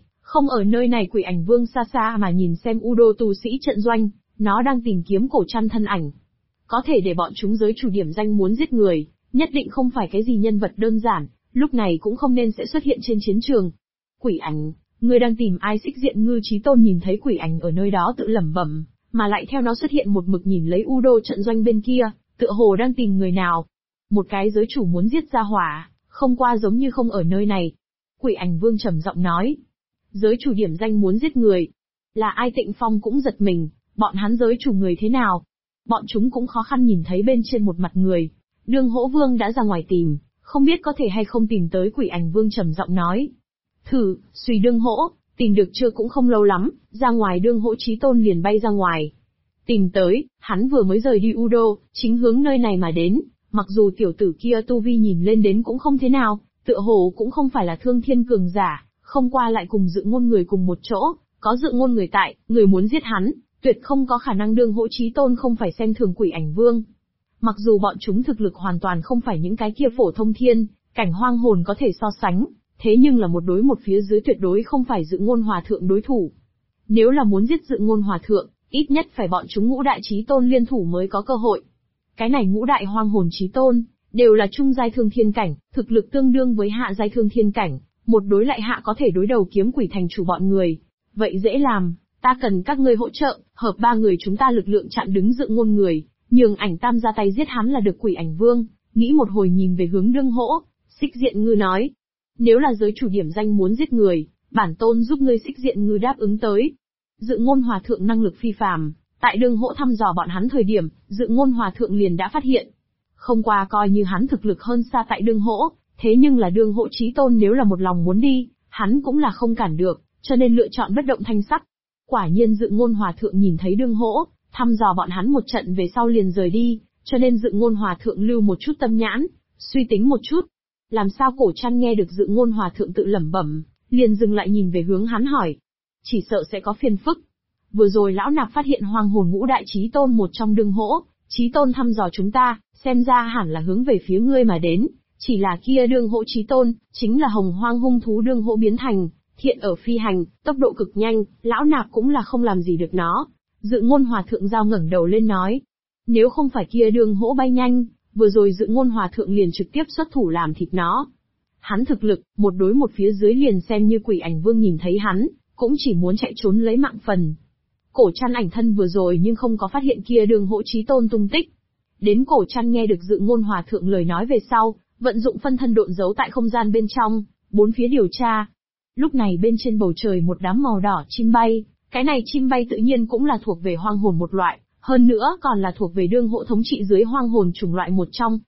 nơi này quỷ ảnh vương xa xa mà nhìn xem Udo tu sĩ trận doanh, nó đang tìm kiếm cổ trăn thân ảnh. Có thể để bọn chúng giới chủ điểm danh muốn giết người, nhất định không phải cái gì nhân vật đơn giản, lúc này cũng không nên sẽ xuất hiện trên chiến trường. Quỷ ảnh, ngươi đang tìm ai? Xích diện ngư chí tôn nhìn thấy quỷ ảnh ở nơi đó tự lẩm bẩm, mà lại theo nó xuất hiện một mực nhìn lấy Udo trận doanh bên kia, tựa hồ đang tìm người nào. Một cái giới chủ muốn giết ra hỏa, không qua giống như không ở nơi này. Quỷ ảnh vương trầm giọng nói. Giới chủ điểm danh muốn giết người. Là ai? Tịnh Phong cũng giật mình, bọn hắn giới chủ người thế nào? Bọn chúng cũng khó khăn nhìn thấy bên trên một mặt người. Đương Hỗ Vương đã ra ngoài tìm, không biết có thể hay không tìm tới Quỷ Ảnh Vương trầm giọng nói. Thử, suy Đương Hỗ, tìm được chưa cũng không lâu lắm, ra ngoài Đương Hỗ Chí Tôn liền bay ra ngoài. Tìm tới, hắn vừa mới rời đi U Đô, chính hướng nơi này mà đến, mặc dù tiểu tử kia tu vi nhìn lên đến cũng không thế nào, tựa hồ cũng không phải là thương thiên cường giả, không qua lại cùng Dự Ngôn người cùng một chỗ, có Dự Ngôn người tại, người muốn giết hắn, tuyệt không có khả năng Đương Hỗ Chí Tôn không phải xem thường Quỷ Ảnh Vương. Mặc dù bọn chúng thực lực hoàn toàn không phải những cái kia phổ thông thiên, cảnh hoang hồn có thể so sánh, thế nhưng là một đối một phía dưới tuyệt đối không phải Dự Ngôn Hòa Thượng đối thủ. Nếu là muốn giết Dự Ngôn Hòa Thượng, ít nhất phải bọn chúng ngũ đại chí tôn liên thủ mới có cơ hội. Cái này ngũ đại hoang hồn chí tôn, đều là trung giai thương thiên cảnh, thực lực tương đương với hạ giai thương thiên cảnh, một đối lại hạ có thể đối đầu Kiếm Quỷ thành chủ bọn người. Vậy dễ làm, ta cần các ngươi hỗ trợ, hợp ba người chúng ta lực lượng chặn đứng Dự Ngôn người, nhường Ảnh Tam ra tay giết hắn là được. Quỷ Ảnh Vương nghĩ một hồi nhìn về hướng Đương Hỗ, Xích Diện Ngư nói: nếu là giới chủ điểm danh muốn giết người, bản tôn giúp ngươi. Xích Diện Ngư đáp ứng tới. Dự Ngôn Hòa Thượng năng lực phi phàm, tại Đương Hỗ thăm dò bọn hắn thời điểm, Dự Ngôn Hòa Thượng liền đã phát hiện. Không qua coi như hắn thực lực hơn xa tại Đương Hỗ, thế nhưng là Đương Hỗ Chí Tôn nếu là một lòng muốn đi, hắn cũng là không cản được, cho nên lựa chọn bất động thanh sắc. Quả nhiên Dự Ngôn Hòa Thượng nhìn thấy Đương Hỗ, thăm dò bọn hắn một trận về sau liền rời đi, cho nên Dự Ngôn Hòa Thượng lưu một chút tâm nhãn, suy tính một chút. Làm sao Cổ Trăn nghe được Dự Ngôn Hòa Thượng tự lẩm bẩm, liền dừng lại nhìn về hướng hắn hỏi. Chỉ sợ sẽ có phiền phức. Vừa rồi lão nạp phát hiện hoang hồn ngũ đại chí tôn một trong Đương Hỗ Chí Tôn thăm dò chúng ta, xem ra hẳn là hướng về phía ngươi mà đến, chỉ là kia Đương Hỗ Chí Tôn, chính là hồng hoang hung thú Đương Hỗ biến thành, thiện ở phi hành, tốc độ cực nhanh, lão nạp cũng là không làm gì được nó. Dự Ngôn Hòa Thượng giao ngẩng đầu lên nói, nếu không phải kia Đương Hỗ bay nhanh, vừa rồi Dự Ngôn Hòa Thượng liền trực tiếp xuất thủ làm thịt nó. Hắn thực lực, một đối một phía dưới liền xem như Quỷ Ảnh Vương nhìn thấy hắn, cũng chỉ muốn chạy trốn lấy mạng phần. Cổ Trăn Ảnh thân vừa rồi nhưng không có phát hiện kia Đương Hỗ Chí Tôn tung tích. Đến Cổ Trăn nghe được Dự Ngôn Hòa Thượng lời nói về sau, vận dụng phân thân độn giấu tại không gian bên trong, bốn phía điều tra. Lúc này bên trên bầu trời một đám màu đỏ chim bay, cái này chim bay tự nhiên cũng là thuộc về hoang hồn một loại, hơn nữa còn là thuộc về Đương Hỗ thống trị dưới hoang hồn chủng loại một trong.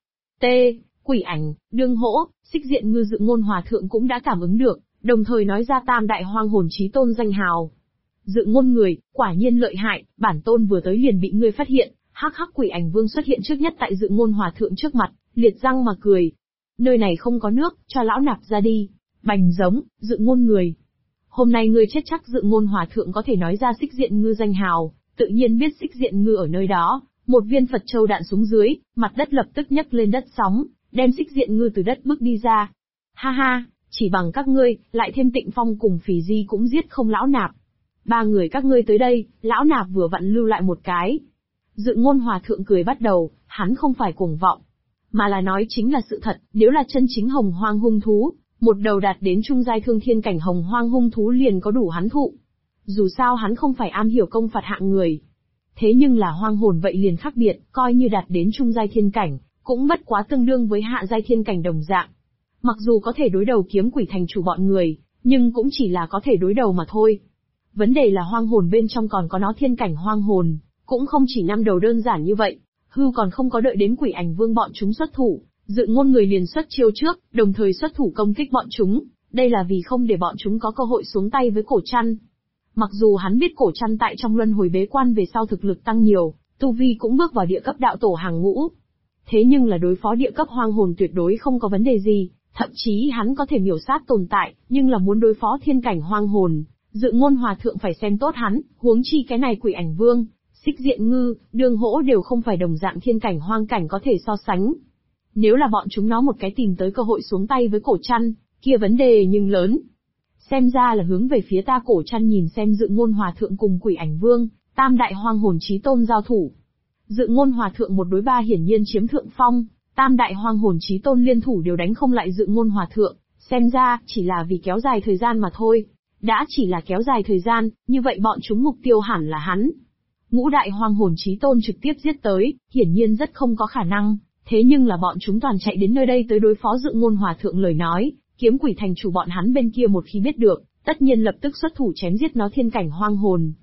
Quỷ Ảnh, Đương Hỗ, Xích Diện Ngư Dự Ngôn Hòa Thượng cũng đã cảm ứng được, đồng thời nói ra tam đại hoang hồn chí tôn danh hào. Dự Ngôn người, quả nhiên lợi hại, bản tôn vừa tới liền bị ngươi phát hiện. Hắc hắc. Quỷ Ảnh Vương xuất hiện trước nhất tại Dự Ngôn Hòa Thượng trước mặt, liệt răng mà cười. Nơi này không có nước, cho lão nạp ra đi. Bành giống, Dự Ngôn người. Hôm nay ngươi chết chắc. Dự Ngôn Hòa Thượng có thể nói ra Xích Diện Ngư danh hào, tự nhiên biết Xích Diện Ngư ở nơi đó. Một viên Phật châu đạn xuống dưới, mặt đất lập tức nhấc lên đất sóng, đem Xích Diện Ngư từ đất bước đi ra. Ha ha, chỉ bằng các ngươi, lại thêm Tịnh Phong cùng Phì Di cũng giết không lão nạp. Ba người các ngươi tới đây, lão nạp vừa vặn lưu lại một cái. Dự Ngôn Hòa Thượng cười bắt đầu, hắn không phải cuồng vọng, mà là nói chính là sự thật. Nếu là chân chính hồng hoang hung thú, một đầu đạt đến trung giai thương thiên cảnh hồng hoang hung thú liền có đủ hắn thụ. Dù sao hắn không phải am hiểu công phạt hạng người. Thế nhưng là hoang hồn vậy liền khác biệt, coi như đạt đến trung giai thiên cảnh, cũng bất quá tương đương với hạ giai thiên cảnh đồng dạng. Mặc dù có thể đối đầu Kiếm Quỷ thành chủ bọn người, nhưng cũng chỉ là có thể đối đầu mà thôi. Vấn đề là hoang hồn bên trong còn có nó thiên cảnh hoang hồn, cũng không chỉ 5 đầu đơn giản như vậy. Hư còn không có đợi đến Quỷ Ảnh Vương bọn chúng xuất thủ, Dự Ngôn người liền xuất chiêu trước, đồng thời xuất thủ công kích bọn chúng. Đây là vì không để bọn chúng có cơ hội xuống tay với Cổ Trăn. Mặc dù hắn biết Cổ Trăn tại trong luân hồi bế quan về sau thực lực tăng nhiều, tu vi cũng bước vào địa cấp đạo tổ hàng ngũ. Thế nhưng là đối phó địa cấp hoang hồn tuyệt đối không có vấn đề gì, thậm chí hắn có thể miểu sát tồn tại, nhưng là muốn đối phó thiên cảnh hoang hồn, Dự Ngôn Hòa Thượng phải xem tốt hắn, huống chi cái này Quỷ Ảnh Vương, Xích Diện Ngư, Đương Hỗ đều không phải đồng dạng thiên cảnh hoang cảnh có thể so sánh. Nếu là bọn chúng nó một cái tìm tới cơ hội xuống tay với Cổ Trăn, kia vấn đề nhưng lớn. Xem ra là hướng về phía ta. Cổ Trăn nhìn xem Dự Ngôn Hòa Thượng cùng Quỷ Ảnh Vương, tam đại hoang hồn chí tôn giao thủ. Dự Ngôn Hòa Thượng 1 đối 3 hiển nhiên chiếm thượng phong, tam đại hoang hồn chí tôn liên thủ đều đánh không lại Dự Ngôn Hòa Thượng, xem ra chỉ là vì kéo dài thời gian mà thôi. Đã chỉ là kéo dài thời gian, như vậy bọn chúng mục tiêu hẳn là hắn. Ngũ đại hoang hồn chí tôn trực tiếp giết tới, hiển nhiên rất không có khả năng, thế nhưng là bọn chúng toàn chạy đến nơi đây tới đối phó Dự Ngôn Hòa Thượng lời nói, Kiếm Quỷ thành chủ bọn hắn bên kia một khi biết được, tất nhiên lập tức xuất thủ chém giết nó thiên cảnh hoang hồn.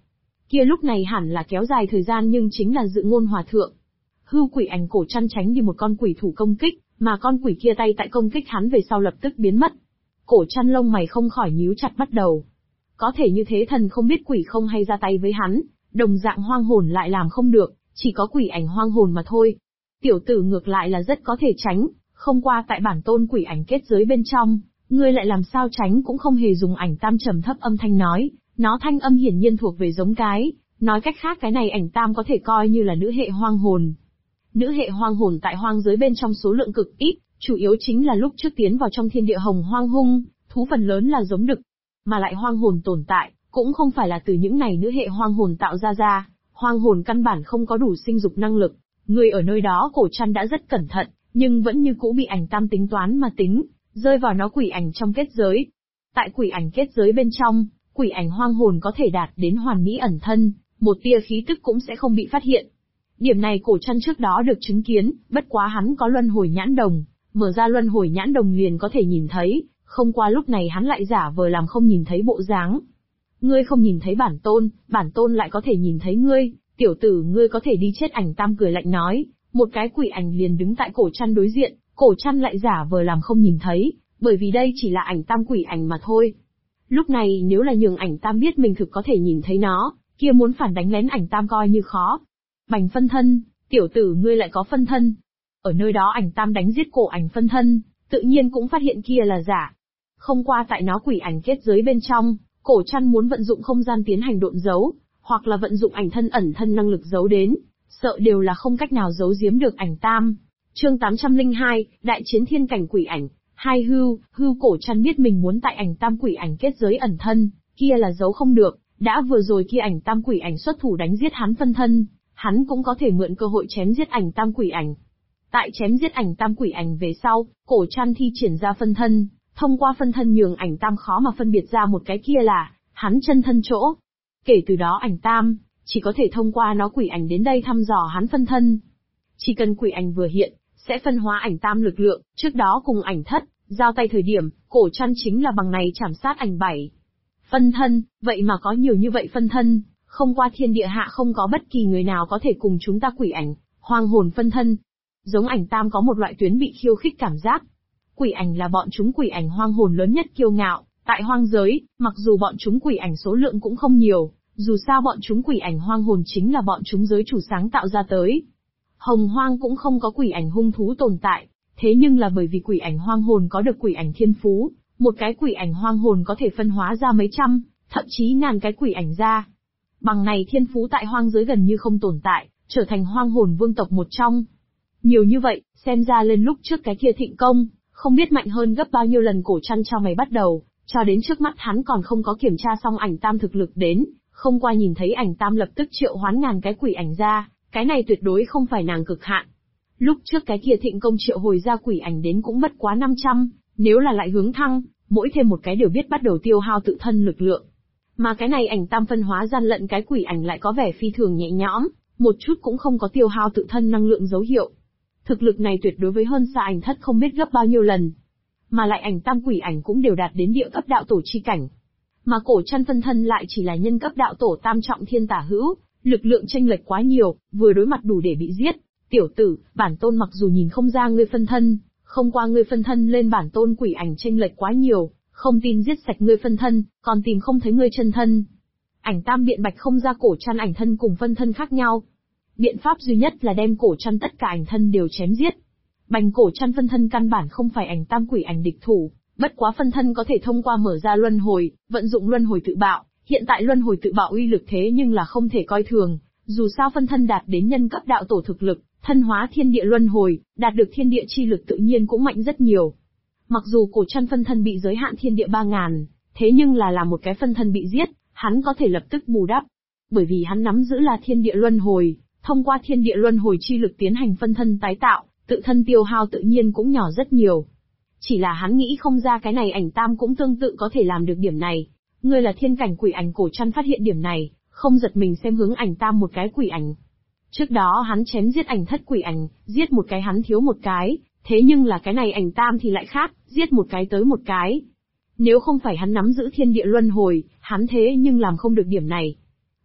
Kia lúc này hẳn là kéo dài thời gian nhưng chính là Dự Ngôn Hòa Thượng. Hưu quỷ ảnh Cổ Trăn tránh đi một con quỷ thủ công kích, mà con quỷ kia tay tại công kích hắn về sau lập tức biến mất. Cổ Trăn lông mày không khỏi nhíu chặt bắt đầu. Có thể như thế thần không biết quỷ không hay ra tay với hắn, đồng dạng hoang hồn lại làm không được, chỉ có quỷ ảnh hoang hồn mà thôi. Tiểu tử ngược lại là rất có thể tránh, không qua tại bản tôn quỷ ảnh kết giới bên trong, ngươi lại làm sao tránh cũng không hề dùng ảnh tam trầm thấp âm thanh nói, nó thanh âm hiển nhiên thuộc về giống cái, nói cách khác cái này ảnh tam có thể coi như là nữ hệ hoang hồn. Nữ hệ hoang hồn tại hoang giới bên trong số lượng cực ít, chủ yếu chính là lúc trước tiến vào trong thiên địa hồng hoang hung, thú phần lớn là giống đực. Mà lại hoang hồn tồn tại, cũng không phải là từ những này nữ hệ hoang hồn tạo ra, hoang hồn căn bản không có đủ sinh dục năng lực. Người ở nơi đó Cổ Trăn đã rất cẩn thận, nhưng vẫn như cũ bị ảnh tam tính toán mà tính, rơi vào nó quỷ ảnh trong kết giới. Tại quỷ ảnh kết giới bên trong, quỷ ảnh hoang hồn có thể đạt đến hoàn mỹ ẩn thân, một tia khí tức cũng sẽ không bị phát hiện. Điểm này Cổ Trăn trước đó được chứng kiến, bất quá hắn có luân hồi nhãn đồng, mở ra luân hồi nhãn đồng liền có thể nhìn thấy, không qua lúc này hắn lại giả vờ làm không nhìn thấy bộ dáng. Ngươi không nhìn thấy bản tôn lại có thể nhìn thấy ngươi, tiểu tử ngươi có thể đi chết. Ảnh tam cười lạnh nói, một cái quỷ ảnh liền đứng tại Cổ Trăn đối diện, Cổ Trăn lại giả vờ làm không nhìn thấy, bởi vì đây chỉ là ảnh tam quỷ ảnh mà thôi. Lúc này nếu là nhường ảnh tam biết mình thực có thể nhìn thấy nó, kia muốn phản đánh lén ảnh tam coi như khó. Bành phân thân, tiểu tử ngươi lại có phân thân. Ở nơi đó ảnh tam đánh giết cổ ảnh phân thân, tự nhiên cũng phát hiện kia là giả. Không qua tại nó quỷ ảnh kết giới bên trong, Cổ Trăn muốn vận dụng không gian tiến hành độn giấu, hoặc là vận dụng ảnh thân ẩn thân năng lực giấu đến, sợ đều là không cách nào giấu giếm được ảnh tam. Chương 802, Đại chiến thiên cảnh quỷ ảnh. Hai hưu Cổ Trăn biết mình muốn tại ảnh tam quỷ ảnh kết giới ẩn thân, kia là giấu không được, đã vừa rồi kia ảnh tam quỷ ảnh xuất thủ đánh giết hắn phân thân, hắn cũng có thể mượn cơ hội chém giết ảnh tam quỷ ảnh. Tại chém giết ảnh tam quỷ ảnh về sau, Cổ Trăn thi triển ra phân thân, thông qua phân thân nhường ảnh tam khó mà phân biệt ra một cái kia là hắn chân thân chỗ. Kể từ đó ảnh tam chỉ có thể thông qua nó quỷ ảnh đến đây thăm dò hắn phân thân. Chỉ cần quỷ ảnh vừa hiện, sẽ phân hóa ảnh tam lực lượng, trước đó cùng ảnh thất, giao tay thời điểm, Cổ Trăn chính là bằng này chảm sát ảnh bảy. Phân thân, vậy mà có nhiều như vậy phân thân, không qua thiên địa hạ không có bất kỳ người nào có thể cùng chúng ta quỷ ảnh, hoang hồn phân thân. Giống ảnh tam có một loại tuyến bị khiêu khích cảm giác. Quỷ ảnh là bọn chúng quỷ ảnh hoang hồn lớn nhất kiêu ngạo, tại hoang giới, mặc dù bọn chúng quỷ ảnh số lượng cũng không nhiều, dù sao bọn chúng quỷ ảnh hoang hồn chính là bọn chúng giới chủ sáng tạo ra tới. Hồng hoang cũng không có quỷ ảnh hung thú tồn tại, thế nhưng là bởi vì quỷ ảnh hoang hồn có được quỷ ảnh thiên phú, một cái quỷ ảnh hoang hồn có thể phân hóa ra mấy trăm, thậm chí ngàn cái quỷ ảnh ra. Bằng này thiên phú tại hoang giới gần như không tồn tại, trở thành hoang hồn vương tộc một trong. Nhiều như vậy, xem ra lên lúc trước cái kia thịnh công, không biết mạnh hơn gấp bao nhiêu lần. Cổ Trăn cho mày bắt đầu, cho đến trước mắt hắn còn không có kiểm tra xong ảnh tam thực lực đến, không qua nhìn thấy ảnh tam lập tức triệu hoán ngàn cái quỷ ảnh ra, cái này tuyệt đối không phải nàng cực hạn. Lúc trước cái kia thịnh công triệu hồi ra quỷ ảnh đến cũng bất quá 500, nếu là lại hướng thăng, mỗi thêm một cái đều biết bắt đầu tiêu hao tự thân lực lượng. Mà cái này ảnh tam phân hóa gian lận cái quỷ ảnh lại có vẻ phi thường nhẹ nhõm, một chút cũng không có tiêu hao tự thân năng lượng dấu hiệu. Thực lực này tuyệt đối với hơn xa ảnh thất không biết gấp bao nhiêu lần. Mà lại ảnh tam quỷ ảnh cũng đều đạt đến địa cấp đạo tổ chi cảnh. Mà Cổ Trăn phân thân lại chỉ là nhân cấp đạo tổ tam trọng thiên tả hữu, lực lượng chênh lệch quá nhiều, vừa đối mặt đủ để bị giết. Tiểu tử, bản tôn mặc dù nhìn không ra ngươi phân thân, không qua ngươi phân thân lên bản tôn quỷ ảnh chênh lệch quá nhiều, không tin giết sạch ngươi phân thân, còn tìm không thấy ngươi chân thân. Ảnh tam biện bạch không ra Cổ Trăn ảnh thân cùng phân thân khác nhau. Biện pháp duy nhất là đem Cổ Trăn tất cả ảnh thân đều chém giết. Bành Cổ Trăn phân thân căn bản không phải ảnh tam quỷ ảnh địch thủ, bất quá phân thân có thể thông qua mở ra luân hồi, vận dụng luân hồi tự bạo, hiện tại luân hồi tự bạo uy lực thế nhưng là không thể coi thường, dù sao phân thân đạt đến nhân cấp đạo tổ thực lực, thân hóa thiên địa luân hồi, đạt được thiên địa chi lực tự nhiên cũng mạnh rất nhiều. Mặc dù Cổ Trăn phân thân bị giới hạn thiên địa 3000, thế nhưng là một cái phân thân bị giết, hắn có thể lập tức bù đắp, bởi vì hắn nắm giữ là thiên địa luân hồi, thông qua thiên địa luân hồi chi lực tiến hành phân thân tái tạo, tự thân tiêu hao tự nhiên cũng nhỏ rất nhiều. Chỉ là hắn nghĩ không ra cái này ảnh tam cũng tương tự có thể làm được điểm này. Ngươi là thiên cảnh quỷ ảnh. Cổ Trăn phát hiện điểm này, không giật mình xem hướng ảnh tam một cái quỷ ảnh. Trước đó hắn chém giết ảnh thất quỷ ảnh, giết một cái hắn thiếu một cái, thế nhưng là cái này ảnh tam thì lại khác, giết một cái tới một cái. Nếu không phải hắn nắm giữ thiên địa luân hồi, hắn thế nhưng làm không được điểm này.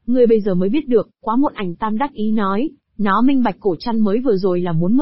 Ngươi bây giờ mới biết được, quá muộn. Ảnh Tam đắc ý nói, nó minh bạch cổ chăn mới vừa rồi là muốn mượn